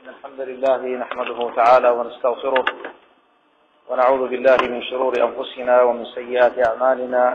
الحمد لله نحمده تعالى ونستغفره ونعوذ بالله من شرور أنفسنا ومن سيئات أعمالنا.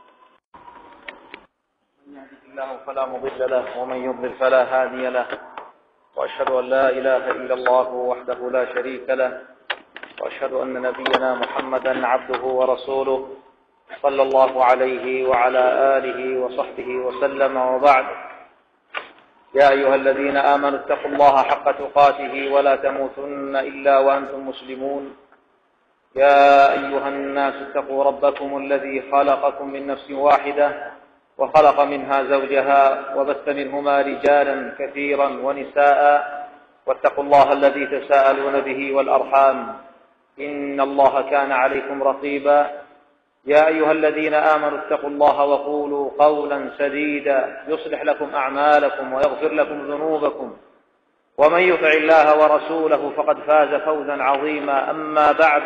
من يهده الله فلا مضل له ومن يضلل فلا هادي له، وأشهد أن لا إله إلا الله وحده لا شريك له، وأشهد أن نبينا محمدا عبده ورسوله صلى الله عليه وعلى آله وصحبه وسلم، وبعد. يا أيها الذين آمنوا اتقوا الله حق تقاته ولا تموتن إلا وأنتم مسلمون. يا أيها الناس اتقوا ربكم الذي خلقكم من نفس واحدة وخلق منها زوجها وبث منهما رجالا كثيرا ونساء، واتقوا الله الذي تساءلون به والأرحام إن الله كان عليكم رقيبا. يا أيها الذين آمنوا اتقوا الله وقولوا قولا سديدا يصلح لكم أعمالكم ويغفر لكم ذنوبكم، ومن يطع الله ورسوله فقد فاز فوزا عظيما. أما بعد،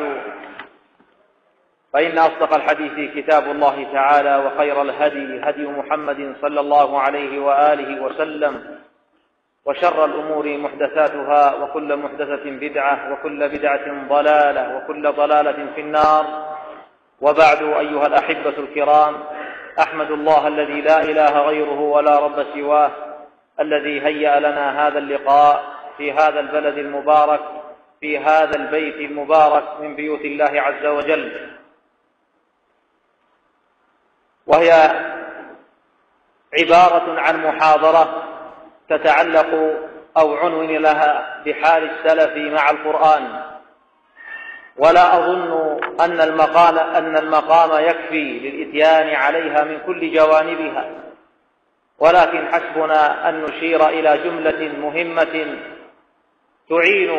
فإن أصدق الحديث كتاب الله تعالى، وخير الهدي هدي محمد صلى الله عليه وآله وسلم، وشر الأمور محدثاتها، وكل محدثة بدعة، وكل بدعة ضلالة، وكل ضلالة في النار. وبعد، أيها الأحبة الكرام، أحمد الله الذي لا إله غيره ولا رب سواه، الذي هيأ لنا هذا اللقاء في هذا البلد المبارك، في هذا البيت المبارك من بيوت الله عز وجل، وهي عبارة عن محاضرة تتعلق أو عنون لها بحال السلف مع القرآن. ولا أظن أن المقام يكفي للإتيان عليها من كل جوانبها، ولكن حسبنا أن نشير إلى جملة مهمة تعين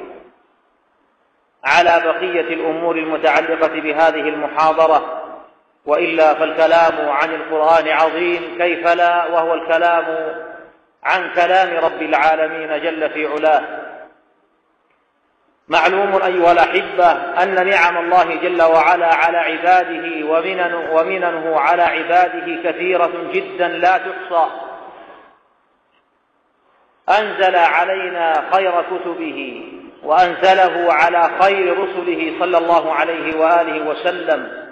على بقية الأمور المتعلقة بهذه المحاضرة، وإلا فالكلام عن القرآن عظيم، كيف لا، وهو الكلام عن كلام رب العالمين جل في علاه. معلوم أيها الأحبة أن نعم الله جل وعلا على عباده ومننه على عباده كثيرة جدا لا تحصى. أنزل علينا خير كتبه وأنزله على خير رسله صلى الله عليه وآله وسلم،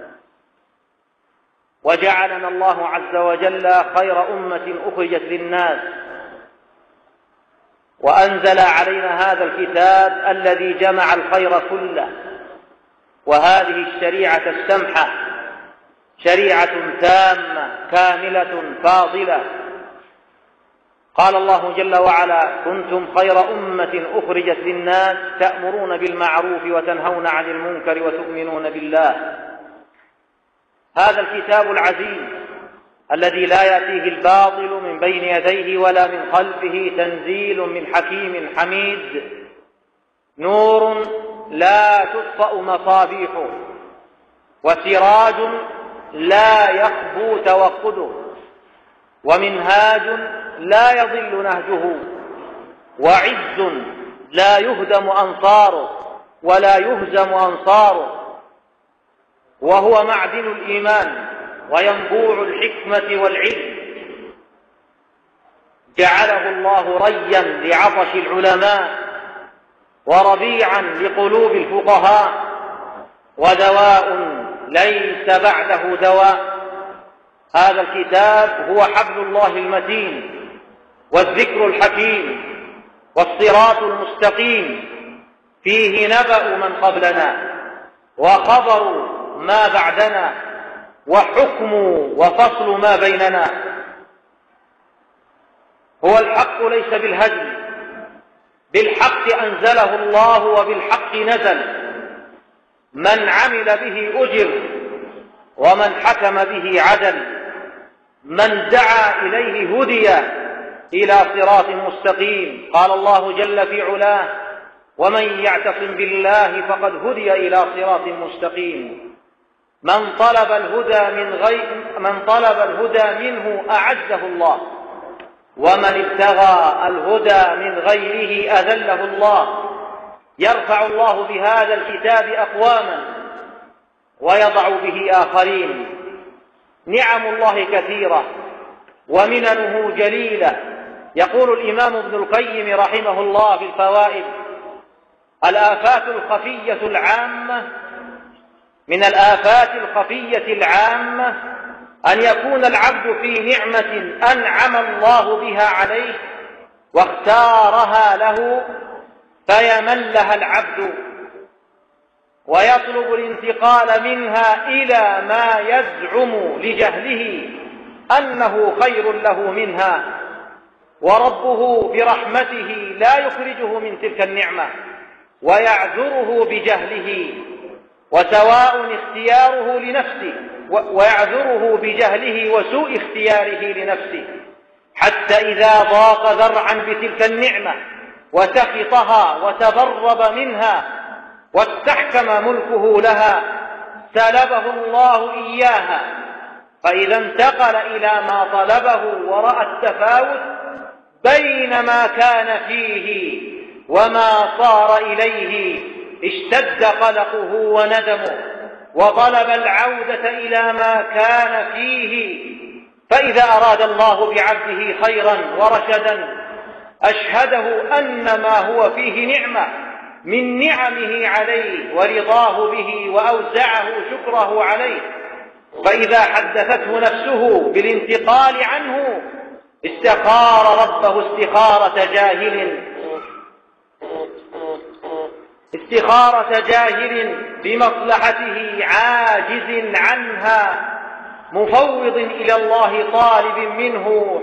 وجعلنا الله عز وجل خير أمة أخرجت للناس، وأنزل علينا هذا الكتاب الذي جمع الخير كله، وهذه الشريعة السمحة، شريعة تامة كاملة فاضلة. قال الله جل وعلا: كنتم خير أمة أخرجت للناس تأمرون بالمعروف وتنهون عن المنكر وتؤمنون بالله. هذا الكتاب العزيز الذي لا يأتيه الباطل من بين يديه ولا من خلفه، تنزيل من حكيم حميد، نور لا تطفأ مصابيحه، وسراج لا يخبو توقده، ومنهاج لا يضل نهجه، وعز لا يهدم أنصاره ولا يهزم أنصاره، وهو معدن الإيمان وينبوع الحكمة والعلم. جعله الله ريا لعطش العلماء، وربيعا لقلوب الفقهاء، ودواء ليس بعده دواء. هذا الكتاب هو حبل الله المتين، والذكر الحكيم، والصراط المستقيم، فيه نبأ من قبلنا وخبر ما بعدنا، وحكم وفصل ما بيننا. هو الحق ليس بالهزل، بالحق أنزله الله وبالحق نزل. من عمل به أجر، ومن حكم به عدل، من دعا إليه هدي إلى صراط مستقيم. قال الله جل في علاه: ومن يعتصم بالله فقد هدي إلى صراط مستقيم. من طلب الهدى منه أعزه الله، ومن ابتغى الهدى من غيره أذله الله. يرفع الله بهذا الكتاب أقواما ويضع به آخرين. نعم الله كثيرة ومننه جليلة، يقول الإمام ابن القيم رحمه الله في الفوائد: الآفات الخفية العامة، من الآفات الخفية العامة أن يكون العبد في نعمة أنعم الله بها عليه واختارها له فيملها العبد ويطلب الانتقال منها إلى ما يزعم لجهله أنه خير له منها، وربه برحمته لا يخرجه من تلك النعمة ويعذره بجهله، وسواء اختياره لنفسه ويعذره بجهله وسوء اختياره لنفسه، حتى إذا ضاق ذرعا بتلك النعمة وسخطها وتبرب منها واستحكم ملكه لها سلبه الله إياها، فإذا انتقل إلى ما طلبه ورأى التفاوت بين ما كان فيه وما صار إليه اشتد قلقه وندمه وطلب العودة إلى ما كان فيه. فإذا أراد الله بعبده خيرا ورشدا أشهده أن ما هو فيه نعمة من نعمه عليه ورضاه به وأوزعه شكره عليه، فإذا حدثته نفسه بالانتقال عنه استخار ربه استخارة جاهل بمصلحته عاجز عنها مفوض إلى الله طالب منه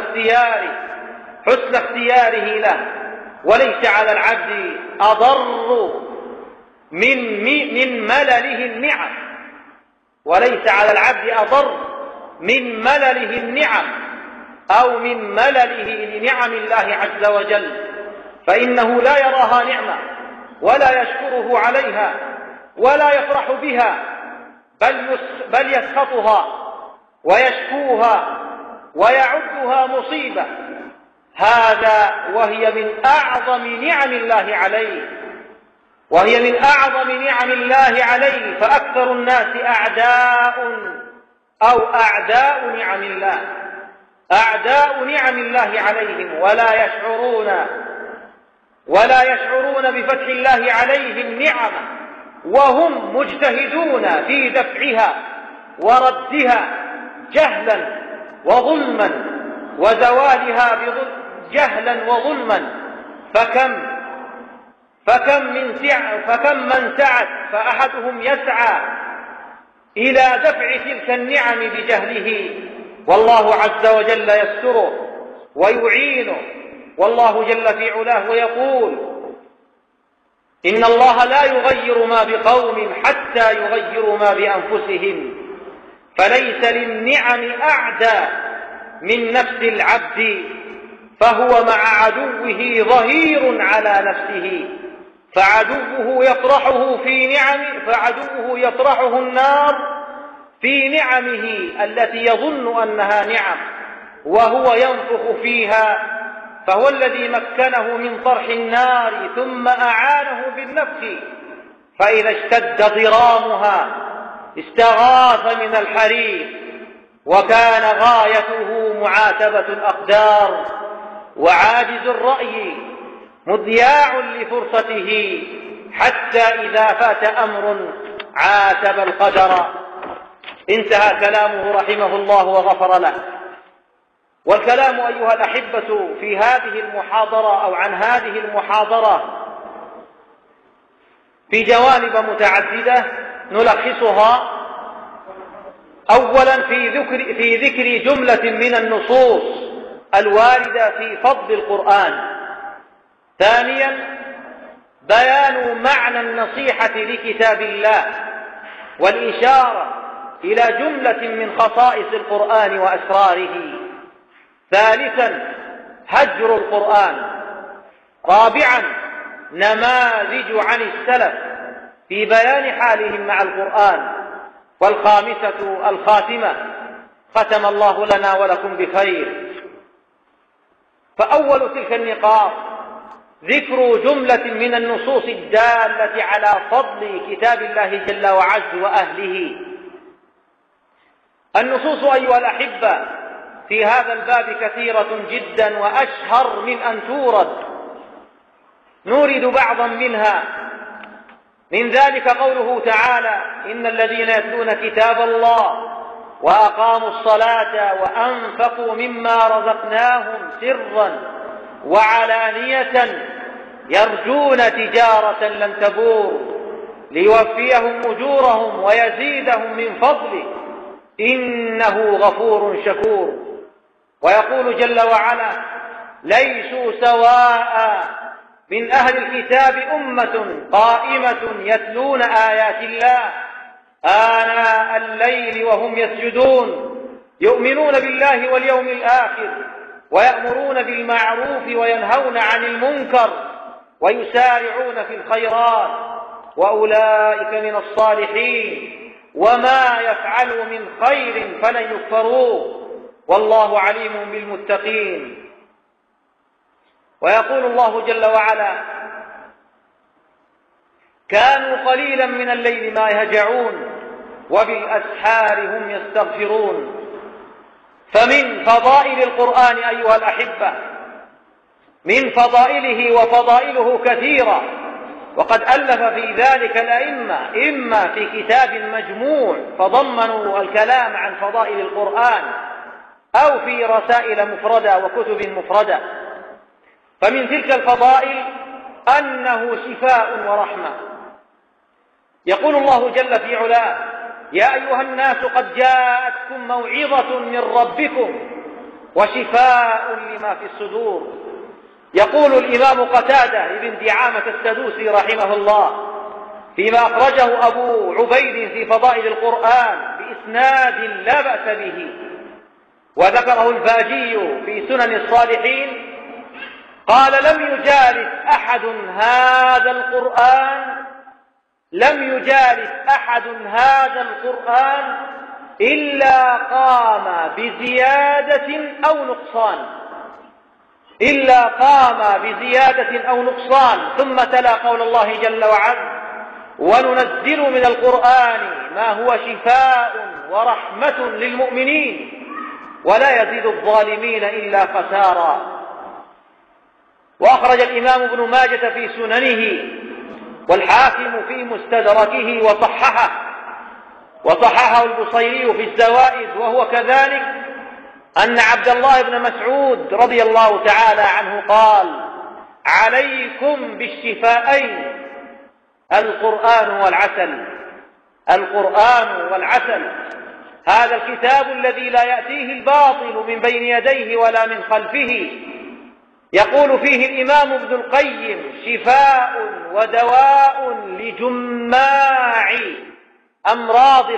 حسن اختياره له. وليس على العبد أضر من ملله النعم، وليس على العبد أضر من ملله النعم أو من ملله لنعم الله عز وجل، فإنه لا يراها نعمة ولا يشكره عليها ولا يفرح بها، بل يسخطها ويشكوها ويعدها مصيبة. هذا وهي من أعظم نعم الله عليه، فأكثر الناس أعداء نعم الله عليهم ولا يشعرون بفتح الله عليهم نعمة، وهم مجتهدون في دفعها وردها جهلا وظلما وزوالها جهلا وظلما. فكم من سعت فأحدهم يسعى إلى دفع تلك النعم بجهله، والله عز وجل يستره ويعينه، والله جل في علاه ويقول: إن الله لا يغير ما بقوم حتى يغيروا ما بأنفسهم. فليس للنعم أعدى من نفس العبد، فهو مع عدوه ظهير على نفسه، فعدوه يطرحه النار في نعمه التي يظن أنها نعم وهو ينفخ فيها، فهو الذي مكنه من طرح النار ثم أعانه بالنفخ، فإذا اشتد ضرامها استغاث من الحريق، وكان غايته معاتبة الأقدار وعاجز الرأي مضياع لفرصته، حتى إذا فات أمر عاتب القدر. انتهى كلامه رحمه الله وغفر له. والكلام أيها الأحبة في هذه المحاضرة أو عن هذه المحاضرة في جوانب متعددة نلخصها: أولا في ذكر جملة من النصوص الواردة في فضل القرآن. ثانيا بيان معنى النصيحة لكتاب الله والإشارة إلى جملة من خصائص القرآن وأسراره. ثالثا هجر القرآن. رابعا نماذج عن السلف في بيان حالهم مع القرآن. والخامسة الخاتمة، ختم الله لنا ولكم بخير. فأول تلك النقاط ذكر جملة من النصوص الدالة على فضل كتاب الله جل وعز وأهله. النصوص أيها الأحبة في هذا الباب كثيرة جدا وأشهر من أن تورد، نورد بعضا منها. من ذلك قوله تعالى: إن الذين يتلون كتاب الله وأقاموا الصلاة وأنفقوا مما رزقناهم سرا وعلانية يرجون تجارة لن تبور ليوفيهم أجورهم ويزيدهم من فضله إنه غفور شكور. ويقول جل وعلا: ليسوا سواء من أهل الكتاب أمة قائمة يتلون آيات الله آناء الليل وهم يسجدون يؤمنون بالله واليوم الآخر ويأمرون بالمعروف وينهون عن المنكر ويسارعون في الخيرات وأولئك من الصالحين وما يفعلوا من خير فلن يكفروه والله عليم بالمتقين. ويقول الله جل وعلا: كانوا قليلا من الليل ما يهجعون وبالأسحار هم يستغفرون. فمن فضائل القرآن أيها الأحبة، من فضائله وفضائله كثيرة، وقد ألف في ذلك الأئمة إما في كتاب مجموع فضمنوا الكلام عن فضائل القرآن أو في رسائل مفردة وكتب مفردة. فمن تلك الفضائل أنه شفاء ورحمة. يقول الله جل في علاه: يا أيها الناس قد جاءتكم موعظة من ربكم وشفاء لما في الصدور. يقول الإمام قتادة بن دعامة السدوسي رحمه الله فيما أخرجه أبو عبيد في فضائل القرآن بإسناد لا بأس به، وذكره الباجي في سنن الصالحين، قال: لم يجالس أحد هذا القرآن إلا قام بزيادة أو نقصان. ثم تلا قول الله جل وعلا: وننزل من القرآن ما هو شفاء ورحمة للمؤمنين ولا يزيد الظالمين إلا خسارا. وأخرج الإمام ابن ماجة في سننه والحاكم في مستدركه وصححه البصيري في الزوائد وهو كذلك، أن عبد الله بن مسعود رضي الله تعالى عنه قال: عليكم بالشفاءين القرآن والعسل. هذا الكتاب الذي لا يأتيه الباطل من بين يديه ولا من خلفه. يقول فيه الإمام ابن القيم: شفاء ودواء لجماع أمراض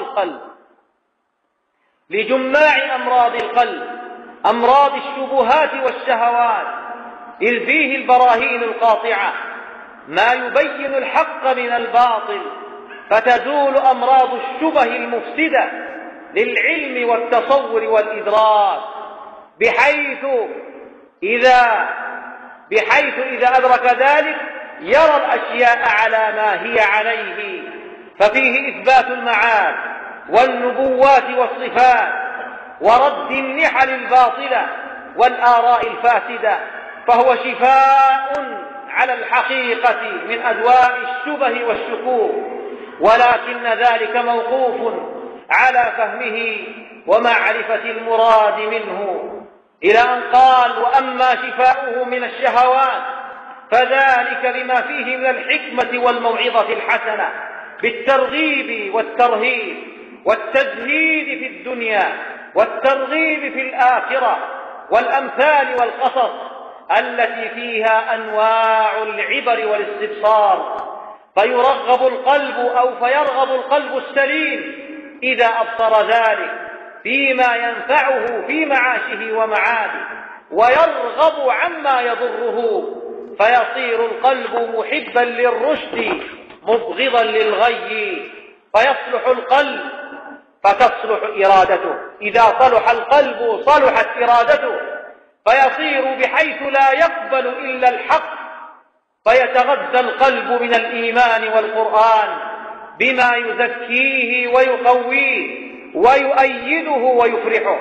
القلب، أمراض الشبهات والشهوات، إذ فيه البراهين القاطعة ما يبين الحق من الباطل، فتزول أمراض الشبه المفسدة للعلم والتصور والإدراك، بحيث إذا أدرك ذلك يرى الأشياء على ما هي عليه. ففيه إثبات المعاد والنبوات والصفات ورد النحل الباطلة والآراء الفاسدة، فهو شفاء على الحقيقة من أدواء الشبه والشكوك، ولكن ذلك موقوف على فهمه ومعرفة المراد منه، إلى أن قال: وأما شفاؤه من الشهوات فذلك بما فيه من الحكمة والموعظة الحسنة بالترغيب والترهيب والتزهيد في الدنيا والترغيب في الآخرة والأمثال والقصص التي فيها أنواع العبر والاستبصار، فيرغب القلب السليم إذا أبصر ذلك فيما ينفعه في معاشه ومعاده، ويرغب عما يضره، فيصير القلب محبا للرشد مبغضا للغي، فيصلح القلب فتصلح إرادته. إذا صلح القلب صلحت إرادته، فيصير بحيث لا يقبل إلا الحق، فيتغذى القلب من الإيمان والقرآن بما يزكيه ويقويه ويؤيده ويفرحه.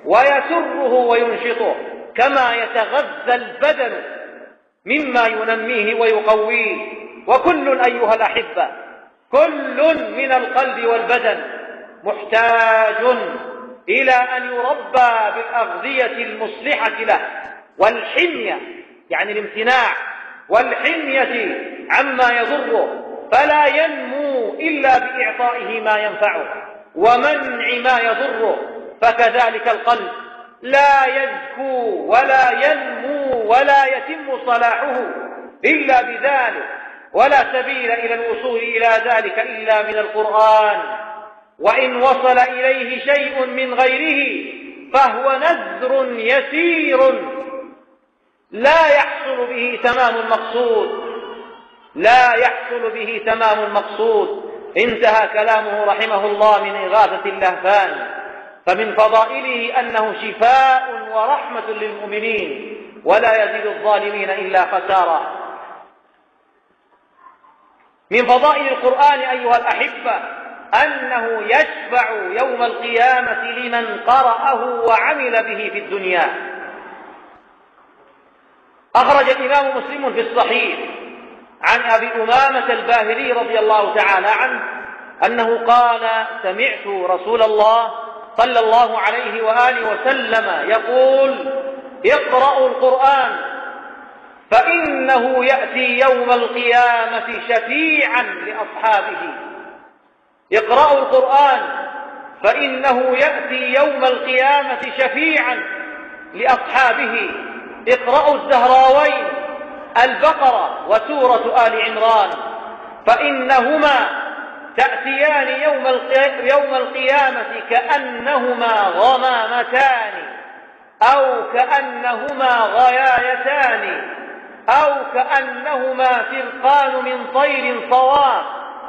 ويسره وينشطه، كما يتغذى البدن مما ينميه ويقويه. وكل أيها الأحبة، كل من القلب والبدن محتاج إلى أن يربى بالأغذية المصلحة له، والحمية يعني الامتناع والحمية عما يضره، فلا ينمو إلا بإعطائه ما ينفعه ومنع ما يضره. فكذلك القلب لا يزكو ولا ينمو ولا يتم صلاحه إلا بذلك، ولا سبيل إلى الوصول إلى ذلك إلا من القرآن، وإن وصل إليه شيء من غيره فهو نذر يسير لا يحصل به تمام المقصود، لا يحصل به تمام المقصود. انتهى كلامه رحمه الله من إغاثة اللهفان. فمن فضائله أنه شفاء ورحمة للمؤمنين ولا يزيد الظالمين إلا خسارا. من فضائل القرآن أيها الأحبة أنه يشفع يوم القيامة لمن قرأه وعمل به في الدنيا. أخرج الإمام مسلم في الصحيح عن أبي أمامة الباهلي رضي الله تعالى عنه أنه قال: سمعت رسول الله صلى الله عليه وآله وسلم يقول: اقرأوا القرآن فإنه يأتي يوم القيامة شفيعا لأصحابه. اقرأوا القرآن فإنه يأتي يوم القيامة شفيعا لأصحابه. اقرأوا الزهراوين البقرة وسورة آل عمران، فإنهما تأتيان يوم القيامة كأنهما غمامتان أو كأنهما غيايتان أو كأنهما فرقان من طير صواف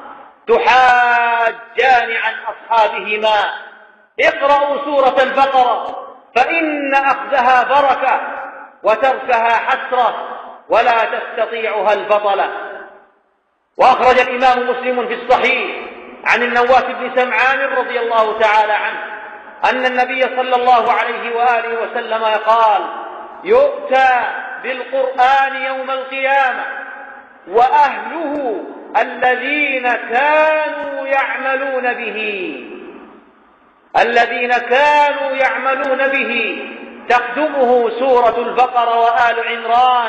تحاجان عن أصحابهما. اقرأوا سورة البقرة فإن أخذها بركة وتركها حسرة ولا تستطيعها البطلة. وأخرج الإمام مسلم في الصحيح عن النواس بن سمعان رضي الله تعالى عنه أن النبي صلى الله عليه وآله وسلم قال: يؤتى بالقرآن يوم القيامة وأهله الذين كانوا يعملون به تقدمه سورة البقرة وآل عمران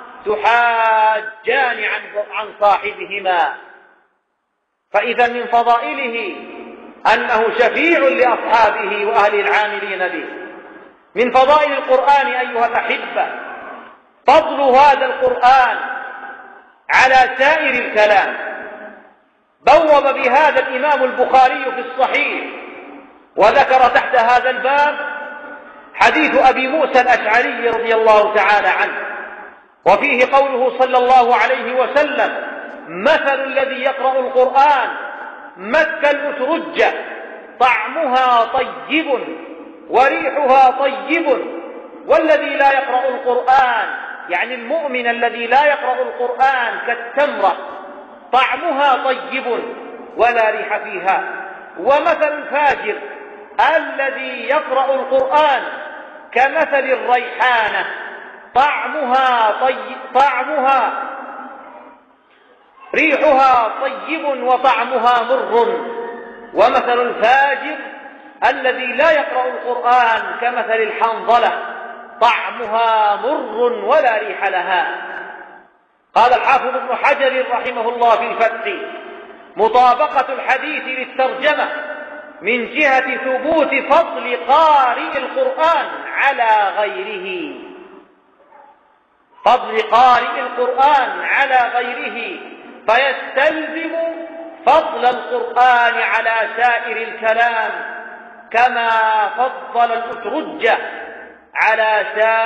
تحاجان عن صاحبهما. فإذا من فضائله أنه شفيع لأصحابه وأهل العاملين به. من فضائل القرآن أيها الأحبة فضل هذا القرآن على سائر الكلام. بوب بهذا الإمام البخاري في الصحيح وذكر تحت هذا الباب حديث أبي موسى الأشعري رضي الله تعالى عنه، وفيه قوله صلى الله عليه وسلم: مثل الذي يقرأ القرآن مثل الأترجة طعمها طيب وريحها طيب، والذي لا يقرأ القرآن يعني المؤمن الذي لا يقرأ القرآن كالتمرة طعمها طيب ولا ريح فيها. ومثل الفاجر الذي يقرأ القرآن كمثل الريحانة ريحها طيب وطعمها مر. ومثل الفاجر الذي لا يقرأ القرآن كمثل الحنظلة طعمها مر ولا ريح لها. قال الحافظ ابن حجر رحمه الله في الفتح: مطابقة الحديث للترجمة من جهة ثبوت فضل قارئ القرآن على غيره، فضل قارئ القرآن على غيره، فيستلزم فضل القرآن على سائر الكلام كما فضل الأترجة على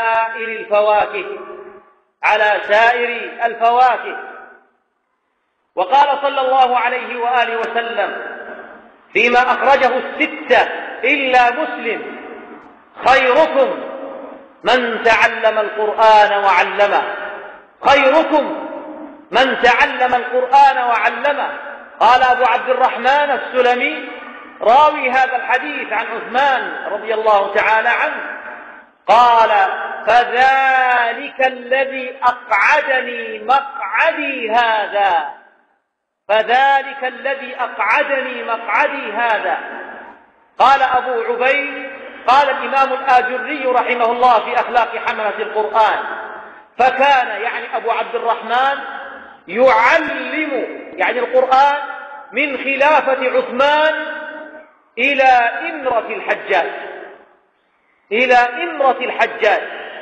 سائر الفواكه. وقال صلى الله عليه وآله وسلم فيما أخرجه الستة إلا مسلم: خيركم من تعلم القرآن وعلمه. خيركم من تعلم القرآن وعلمه. قال أبو عبد الرحمن السلمي: راوي هذا الحديث عن عثمان رضي الله تعالى عنه قال: فذلك الذي أقعدني مقعدي هذا، فذلك الذي أقعدني مقعدي هذا. قال أبو عبيد، قال الإمام الآجري رحمه الله في أخلاق حملة القرآن: فكان يعني أبو عبد الرحمن يعلم يعني القرآن من خلافة عثمان إلى إمرة الحجاج، إلى إمرة الحجاج.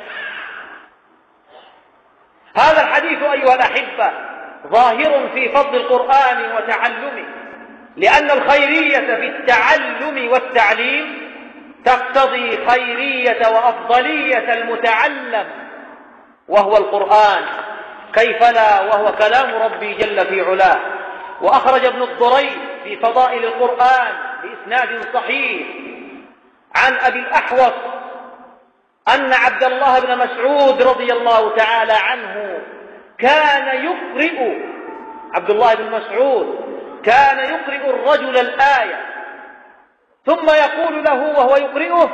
هذا الحديث أيها الأحبة ظاهر في فضل القرآن وتعلمه، لأن الخيرية في التعلم والتعليم تقتضي خيرية وأفضلية المتعلم وهو القرآن، كيف لا وهو كلام ربي جل في علاه. وأخرج ابن الضرير في فضائل القرآن بإسناد صحيح عن أبي الأحوص أن عبد الله بن مسعود رضي الله تعالى عنه كان يقرئ، عبد الله بن مسعود كان يقرئ الرجل الآية ثم يقول له وهو يقرئه: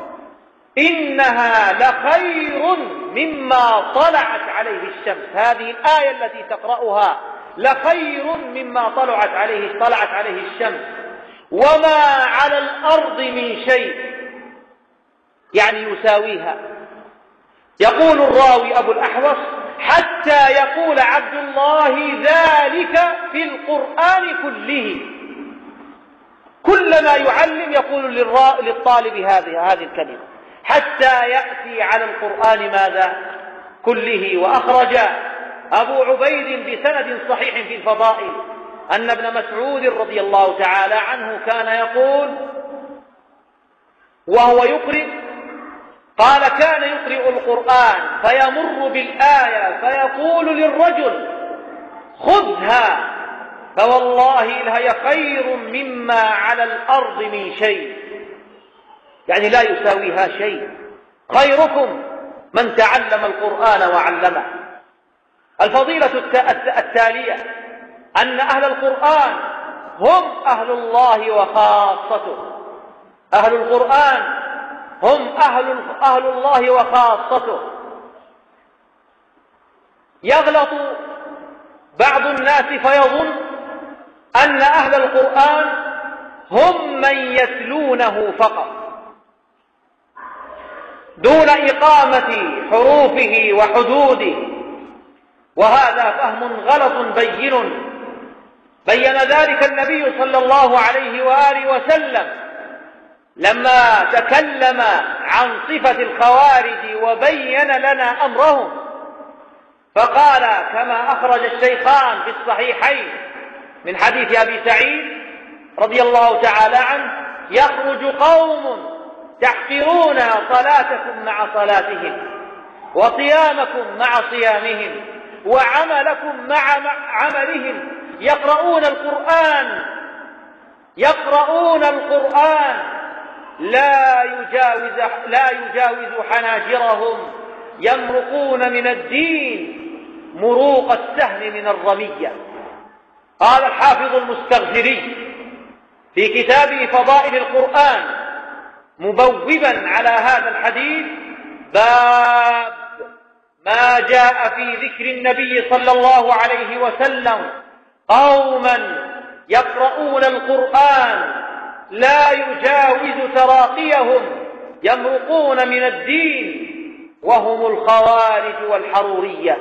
إنها لخير مما طلعت عليه الشمس. هذه الآية التي تقرأها لخير مما طلعت عليه الشمس، وما على الأرض من شيء، يعني يساويها. يقول الراوي أبو الأحوص: حتى يقول عبد الله ذلك في القرآن كله، كلما يعلم يقول للطالب هذه الكلمة حتى يأتي على القرآن ماذا؟ كله. وأخرج أبو عبيد بسند صحيح في الفضائل أن ابن مسعود رضي الله تعالى عنه كان يقول وهو يقرئ، قال: كان يقرئ القرآن فيمر بالآية فيقول للرجل: خذها، فوالله لهي خير مما على الأرض من شيء، يعني لا يساويها شيء. خيركم من تعلم القرآن وعلمه. الفضيلة التالية أن أهل القرآن هم أهل الله وخاصته. أهل القرآن هم أهل الله وخاصته. يغلط بعض الناس فيظن أن أهل القرآن هم من يتلونه فقط دون إقامة حروفه وحدوده، وهذا فهم غلط بين ذلك النبي صلى الله عليه وآله وسلم لما تكلم عن صفة الخوارج وبين لنا أمرهم، فقال كما أخرج الشيخان في الصحيحين من حديث أبي سعيد رضي الله تعالى عنه: يخرج قوم تحقرون صلاتكم مع صلاتهم، وصيامكم مع صيامهم، وعملكم مع عملهم، يقرؤون القرآن لا يجاوز حناجرهم، يمرقون من الدين مروق السهم من الرمية. قال الحافظ المستغفري في كتابه فضائل القرآن مبوبا على هذا الحديث: باب ما جاء في ذكر النبي صلى الله عليه وسلم قوما يقرؤون القرآن لا يجاوز تراقيهم، يمرقون من الدين، وهم الخوارج والحرورية.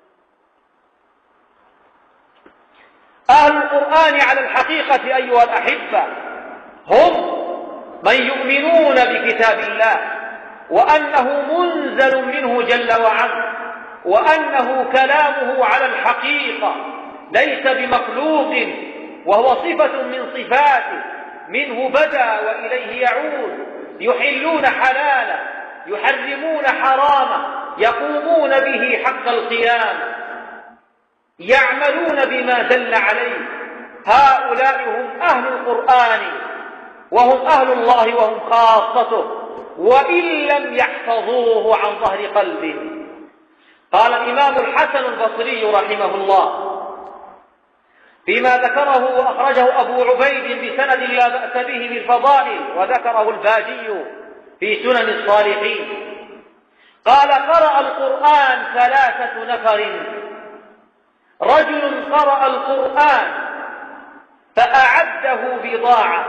أهل القرآن على الحقيقة أيها الأحبة هم من يؤمنون بكتاب الله، وأنه منزل منه جل وعلا، وأنه كلامه على الحقيقة ليس بمخلوق، وهو صفة من صفاته، منه بدأ وإليه يعود. يحلون حلالا، يحرمون حراما، يقومون به حق القيام، يعملون بما دل عليه. هؤلاء هم أهل القرآن، وهم أهل الله وهم خاصته، وإن لم يحفظوه عن ظهر قلب. قال الإمام الحسن البصري رحمه الله: فيما ذكره وأخرجه أبو عبيد بسند لا بأس به للفضائل، وذكره الباجي في سنن الصالحين. قال: قرأ القرآن 3 نفر: رجل قرأ القرآن فأعده بضاعة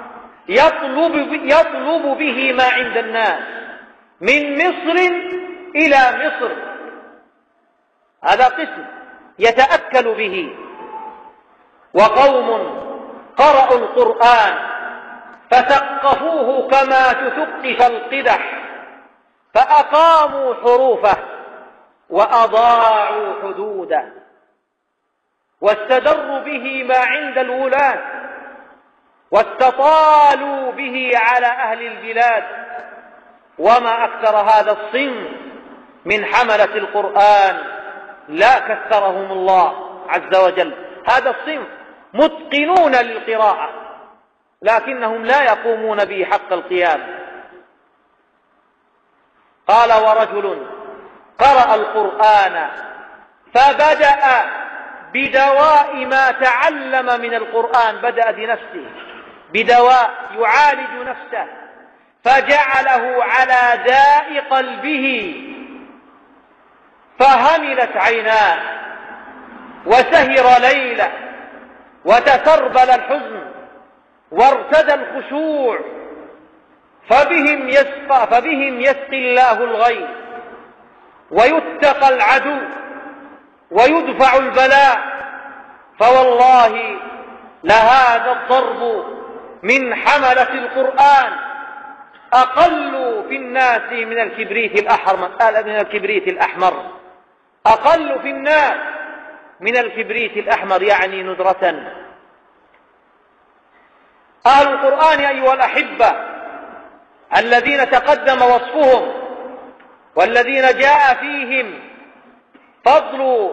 يطلب به ما عند الناس من مصر إلى مصر، هذا قسم يتأكل به. وقوم قرأوا القرآن فثقفوه كما تثقف القدح، فأقاموا حروفه وأضاعوا حدوده، واستدروا به ما عند الولاة، واستطالوا به على أهل البلاد. وما أكثر هذا الصنف من حملة القرآن، لا كثرهم الله عز وجل. هذا الصنف متقنون للقراءة لكنهم لا يقومون به حق القيام. قال: ورجل قرأ القرآن فبدأ بدواء ما تعلم من القرآن، بدأ بنفسه بدواء يعالج نفسه، فجعله على داء قلبه، فهملت عيناه وسهر ليله وتكربل الحزن وارتدى الخشوع، فبهم يسقي الله الغيث ويتقى العدو ويدفع البلاء. فوالله لهذا الضرب من حملة القرآن أقل في الناس من الكبريت الأحمر، أقل في الناس من الكبريت الأحمر، يعني ندرة. أهل القرآن أيها الأحبة الذين تقدم وصفهم والذين جاء فيهم فضل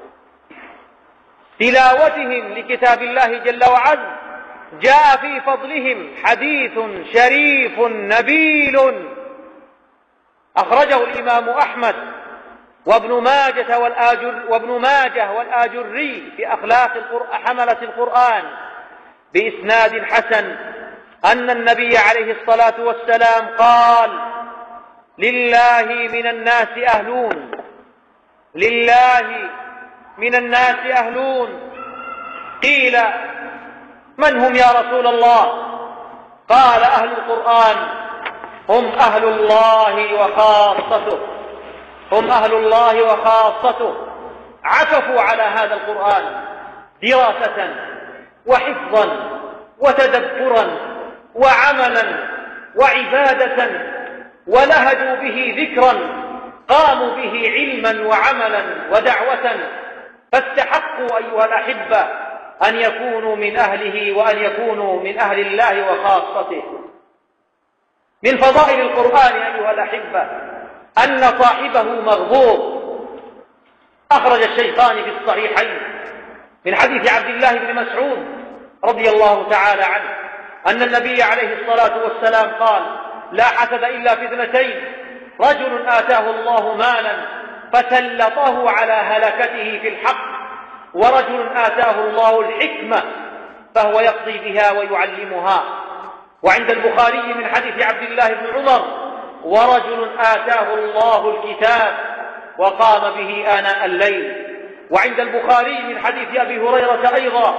تلاوتهم لكتاب الله جل وعز، جاء في فضلهم حديث شريف نبيل أخرجه الإمام أحمد وابن ماجه والآجري في أخلاق حملة القرآن بإسناد حسن أن النبي عليه الصلاة والسلام قال: لله من الناس أهلون، لله من الناس أهلون. قيل: من هم يا رسول الله؟ قال: أهل القرآن هم أهل الله وخاصته، هم أهل الله وخاصته. عكفوا على هذا القرآن دراسة وحفظا وتدبرا وعملا وعبادة، ولهجوا به ذكرا، قاموا به علما وعملا ودعوة، فاستحقوا أيها الأحبة أن يكونوا من أهله وأن يكونوا من أهل الله وخاصته. من فضائل القرآن أيها الأحبة أن صاحبه مغبوط. أخرج الشيخان في الصحيحين من حديث عبد الله بن مسعود رضي الله تعالى عنه أن النبي عليه الصلاة والسلام قال: لا حسد إلا في 2: رجل آتاه الله مالا فسلطه على هلكته في الحق، ورجل آتاه الله الحكمة فهو يقضي بها ويعلمها. وعند البخاري من حديث عبد الله بن عمر: ورجل آتاه الله الكتاب وقام به آناء الليل. وعند البخاري من حديث أبي هريرة أيضا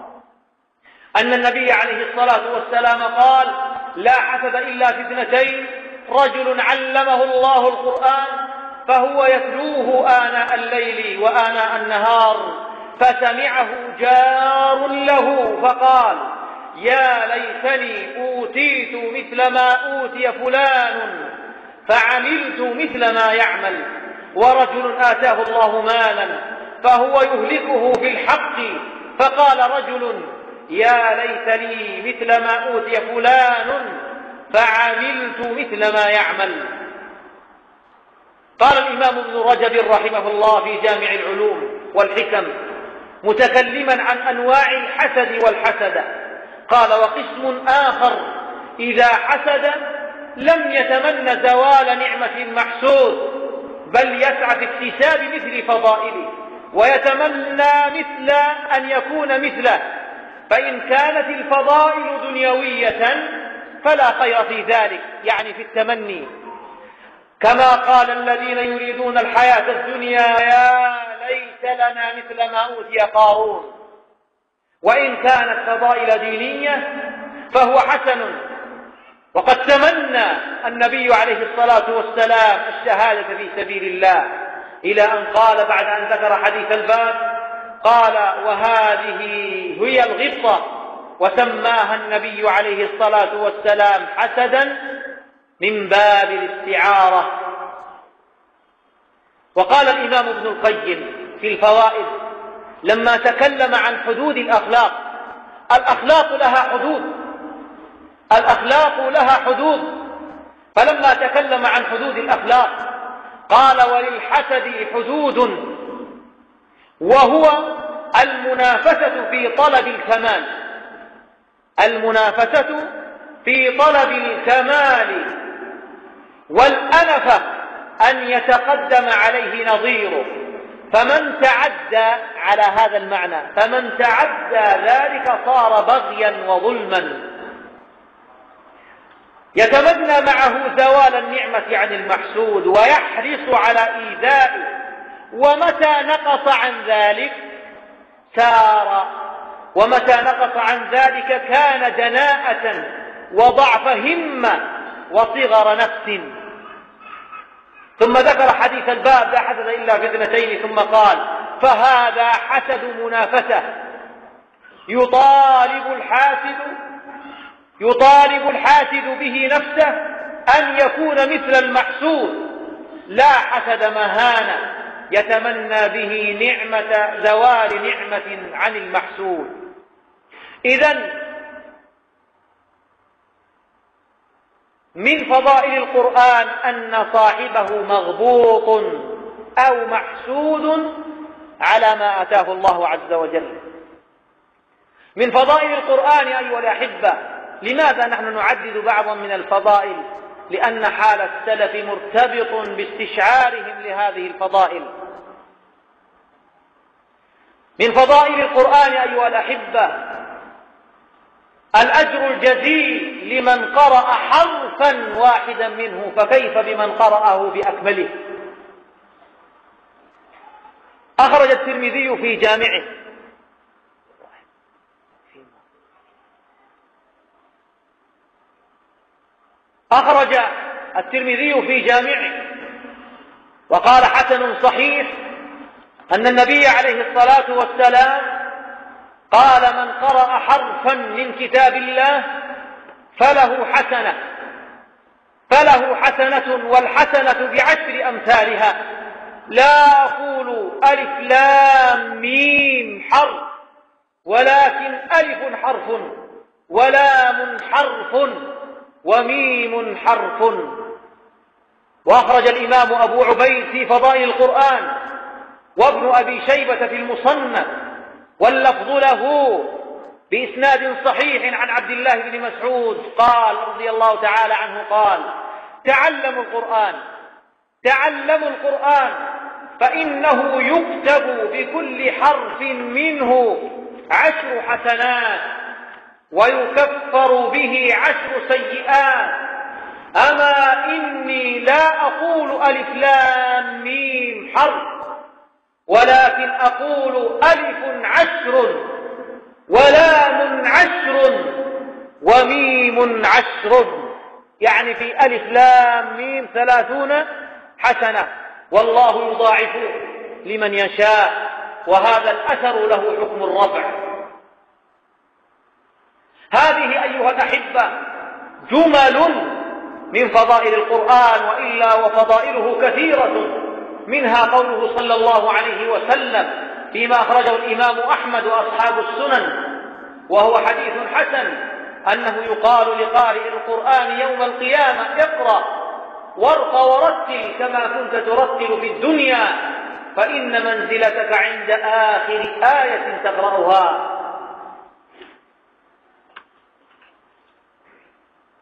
أن النبي عليه الصلاة والسلام قال: لا حسد إلا في 2: رجل علمه الله القرآن فهو يتلوه آناء الليل وآناء النهار، فسمعه جار له فقال: يا ليتني أوتيت مثل ما أوتي فلان فعملت مثل ما يعمل. ورجل آتاه الله مالا فهو يهلكه في الحق، فقال رجل: يا ليت لي مثل ما أوتي فلان فعملت مثل ما يعمل. قال الإمام ابن رجب رحمه الله في جامع العلوم والحكم متكلما عن أنواع الحسد والحسد، قال: وقسم آخر إذا حسد لم يتمن زوال نعمة المحسود، بل يسعى في اكتساب مثل فضائله ويتمنى مثل أن يكون مثله، فإن كانت الفضائل دنيوية فلا خير في ذلك، يعني في التمني، كما قال الذين يريدون الحياة الدنيا يا ليت لنا مثل ما أوتي قارون. وإن كانت فضائل دينية فهو حسن، وقد تمنى النبي عليه الصلاة والسلام الشهادة في سبيل الله، إلى أن قال بعد أن ذكر حديث الباب قال وهذه هي الغبطة، وسماها النبي عليه الصلاة والسلام حسدا من باب الاستعارة. وقال الإمام ابن القيم في الفوائد لما تكلم عن حدود الأخلاق: الأخلاق لها حدود، الأخلاق لها حدود. فلما تكلم عن حدود الأخلاق قال وللحسد حدود، وهو المنافسة في طلب الكمال، المنافسة في طلب الكمال، والأنفة أن يتقدم عليه نظيره. فمن تعدى على هذا المعنى، فمن تعدى ذلك صار بغيا وظلما، يتمنى معه زوال النعمة عن المحسود ويحرص على إيذائه، ومتى نقص عن ذلك سار، ومتى نقص عن ذلك كان دناءة وضعف همة وصغر نفس. ثم ذكر حديث الباب لا حسد إلا في اثنتين، ثم قال فهذا حسد منافسة، يطالب الحاسد به نفسه أن يكون مثل المحسود، لا حسد مهانة يتمنى به نعمة زوال نعمة عن المحسود. إذن من فضائل القرآن أن صاحبه مغبوط أو محسود على ما آتاه الله عز وجل. من فضائل القرآن أيها الأحبة، لماذا نحن نعدد بعضا من الفضائل؟ لأن حال السلف مرتبط باستشعارهم لهذه الفضائل. من فضائل القرآن أيها الأحبة الأجر الجزيل لمن قرأ حرفا واحدا منه، فكيف بمن قرأه بأكمله؟ أخرج الترمذي في جامعه وقال حسن صحيح أن النبي عليه الصلاة والسلام قال من قرأ حرفا من كتاب الله فله حسنة والحسنة بعشر أمثالها، لا أقول ألف لام ميم حرف، ولكن ألف حرف ولام حرف وميم حرف. وأخرج الإمام أبو عبيد في فضائل القرآن وابن أبي شيبة في المصنف واللفظ له بإسناد صحيح عن عبد الله بن مسعود قال رضي الله تعالى عنه قال تعلموا القرآن فإنه يكتب بكل حرف منه 10 حسنات ويكفر به 10 سيئات. أما إني لا أقول ألف لام ميم حرف، ولكن أقول ألف 10 ولام 10 وميم 10، يعني في ألف لام ميم 30 حسنة، والله يضاعف لمن يشاء، وهذا الأثر له حكم الرفع. هذه أيها الأحبة جمل من فضائل القرآن، وإلا وفضائله كثيرة، منها قوله صلى الله عليه وسلم فيما أخرجه الإمام أحمد وأصحاب السنن وهو حديث حسن أنه يقال لقارئ القرآن يوم القيامة اقرأ وارق ورتل كما كنت ترتل في الدنيا، فإن منزلتك عند آخر آية تقرأها.